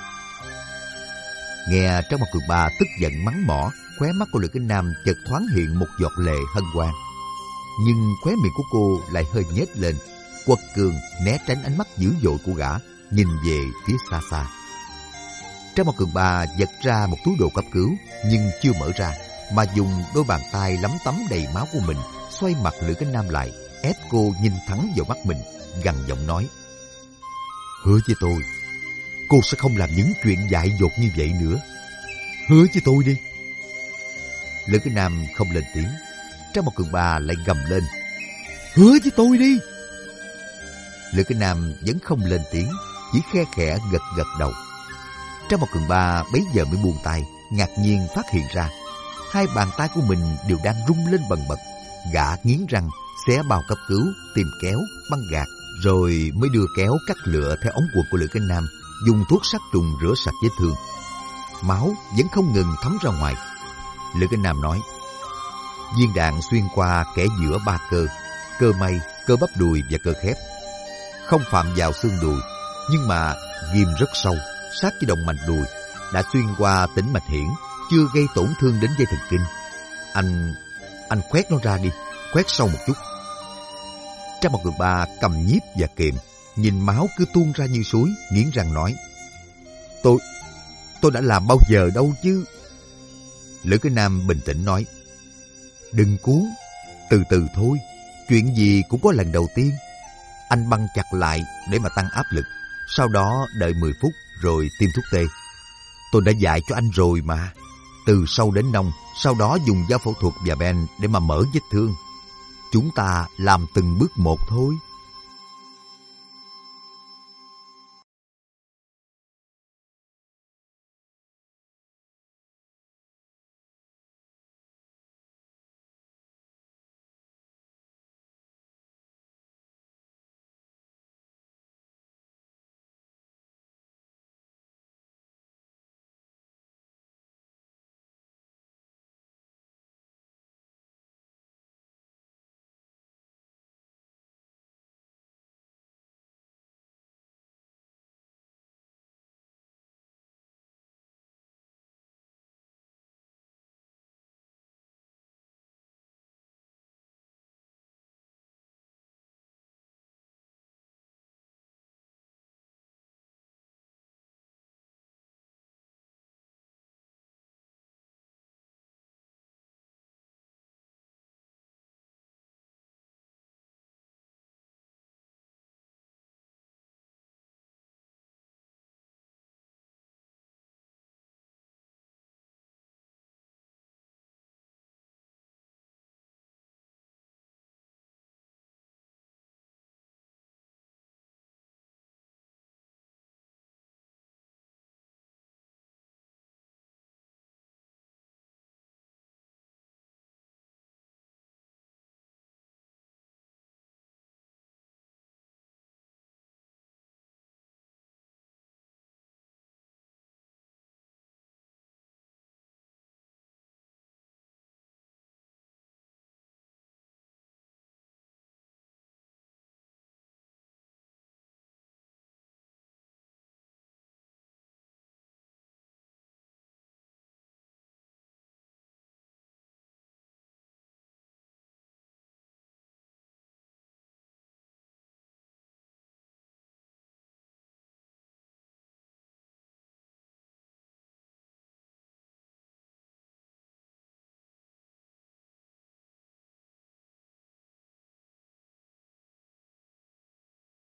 Nghe Trang Mặt Cường Ba tức giận mắng mỏ, khóe mắt của Lữ Kinh Nam chợt thoáng hiện một giọt lệ hân hoan. Nhưng khóe miệng của cô lại hơi nhếch lên, quật cường né tránh ánh mắt dữ dội của gã, nhìn về phía xa xa. Trang Mặt Cường Ba giật ra một túi đồ cấp cứu, nhưng chưa mở ra, mà dùng đôi bàn tay lấm tấm đầy máu của mình xoay mặt Lữ Kinh Nam lại, ép cô nhìn thẳng vào mắt mình, gằn giọng nói: Hứa với tôi, cô sẽ không làm những chuyện dại dột như vậy nữa. Hứa với tôi đi. Lữ Kinh Nam không lên tiếng. Trang Mặt Cường Ba lại gầm lên: Hứa với tôi đi. Lữ Kinh Nam vẫn không lên tiếng, chỉ khe khẽ gật gật đầu. Trang Mặt Cường Ba bấy giờ mới buông tay, ngạc nhiên phát hiện ra hai bàn tay của mình đều đang rung lên bần bật. Gã nghiến răng xé bao cấp cứu, tìm kéo, băng gạc, rồi mới đưa kéo cắt lựa theo ống quần của Lữ Kinh Nam, dùng thuốc sát trùng rửa sạch vết thương. Máu vẫn không ngừng thấm ra ngoài. Lữ Kinh Nam nói: Viên đạn xuyên qua kẽ giữa ba cơ may, cơ bắp đùi và cơ khép. Không phạm vào xương đùi, nhưng mà ghim rất sâu, sát với động mạch đùi, đã xuyên qua tĩnh mạch hiển, chưa gây tổn thương đến dây thần kinh. Anh khoét nó ra đi, khoét sâu một chút. Trang Mặt Cường Ba cầm nhíp và kềm, nhìn máu cứ tuôn ra như suối, nghiến răng nói: Tôi đã làm bao giờ đâu chứ. Lữ Kinh Nam bình tĩnh nói: Đừng cuốn, từ từ thôi, chuyện gì cũng có lần đầu tiên. Anh băng chặt lại để mà tăng áp lực, sau đó đợi 10 phút rồi tiêm thuốc tê. Tôi đã dạy cho anh rồi mà, từ sâu đến nông, sau đó dùng dao phẫu thuật và ben để mà mở vết thương. Chúng ta làm từng bước một thôi.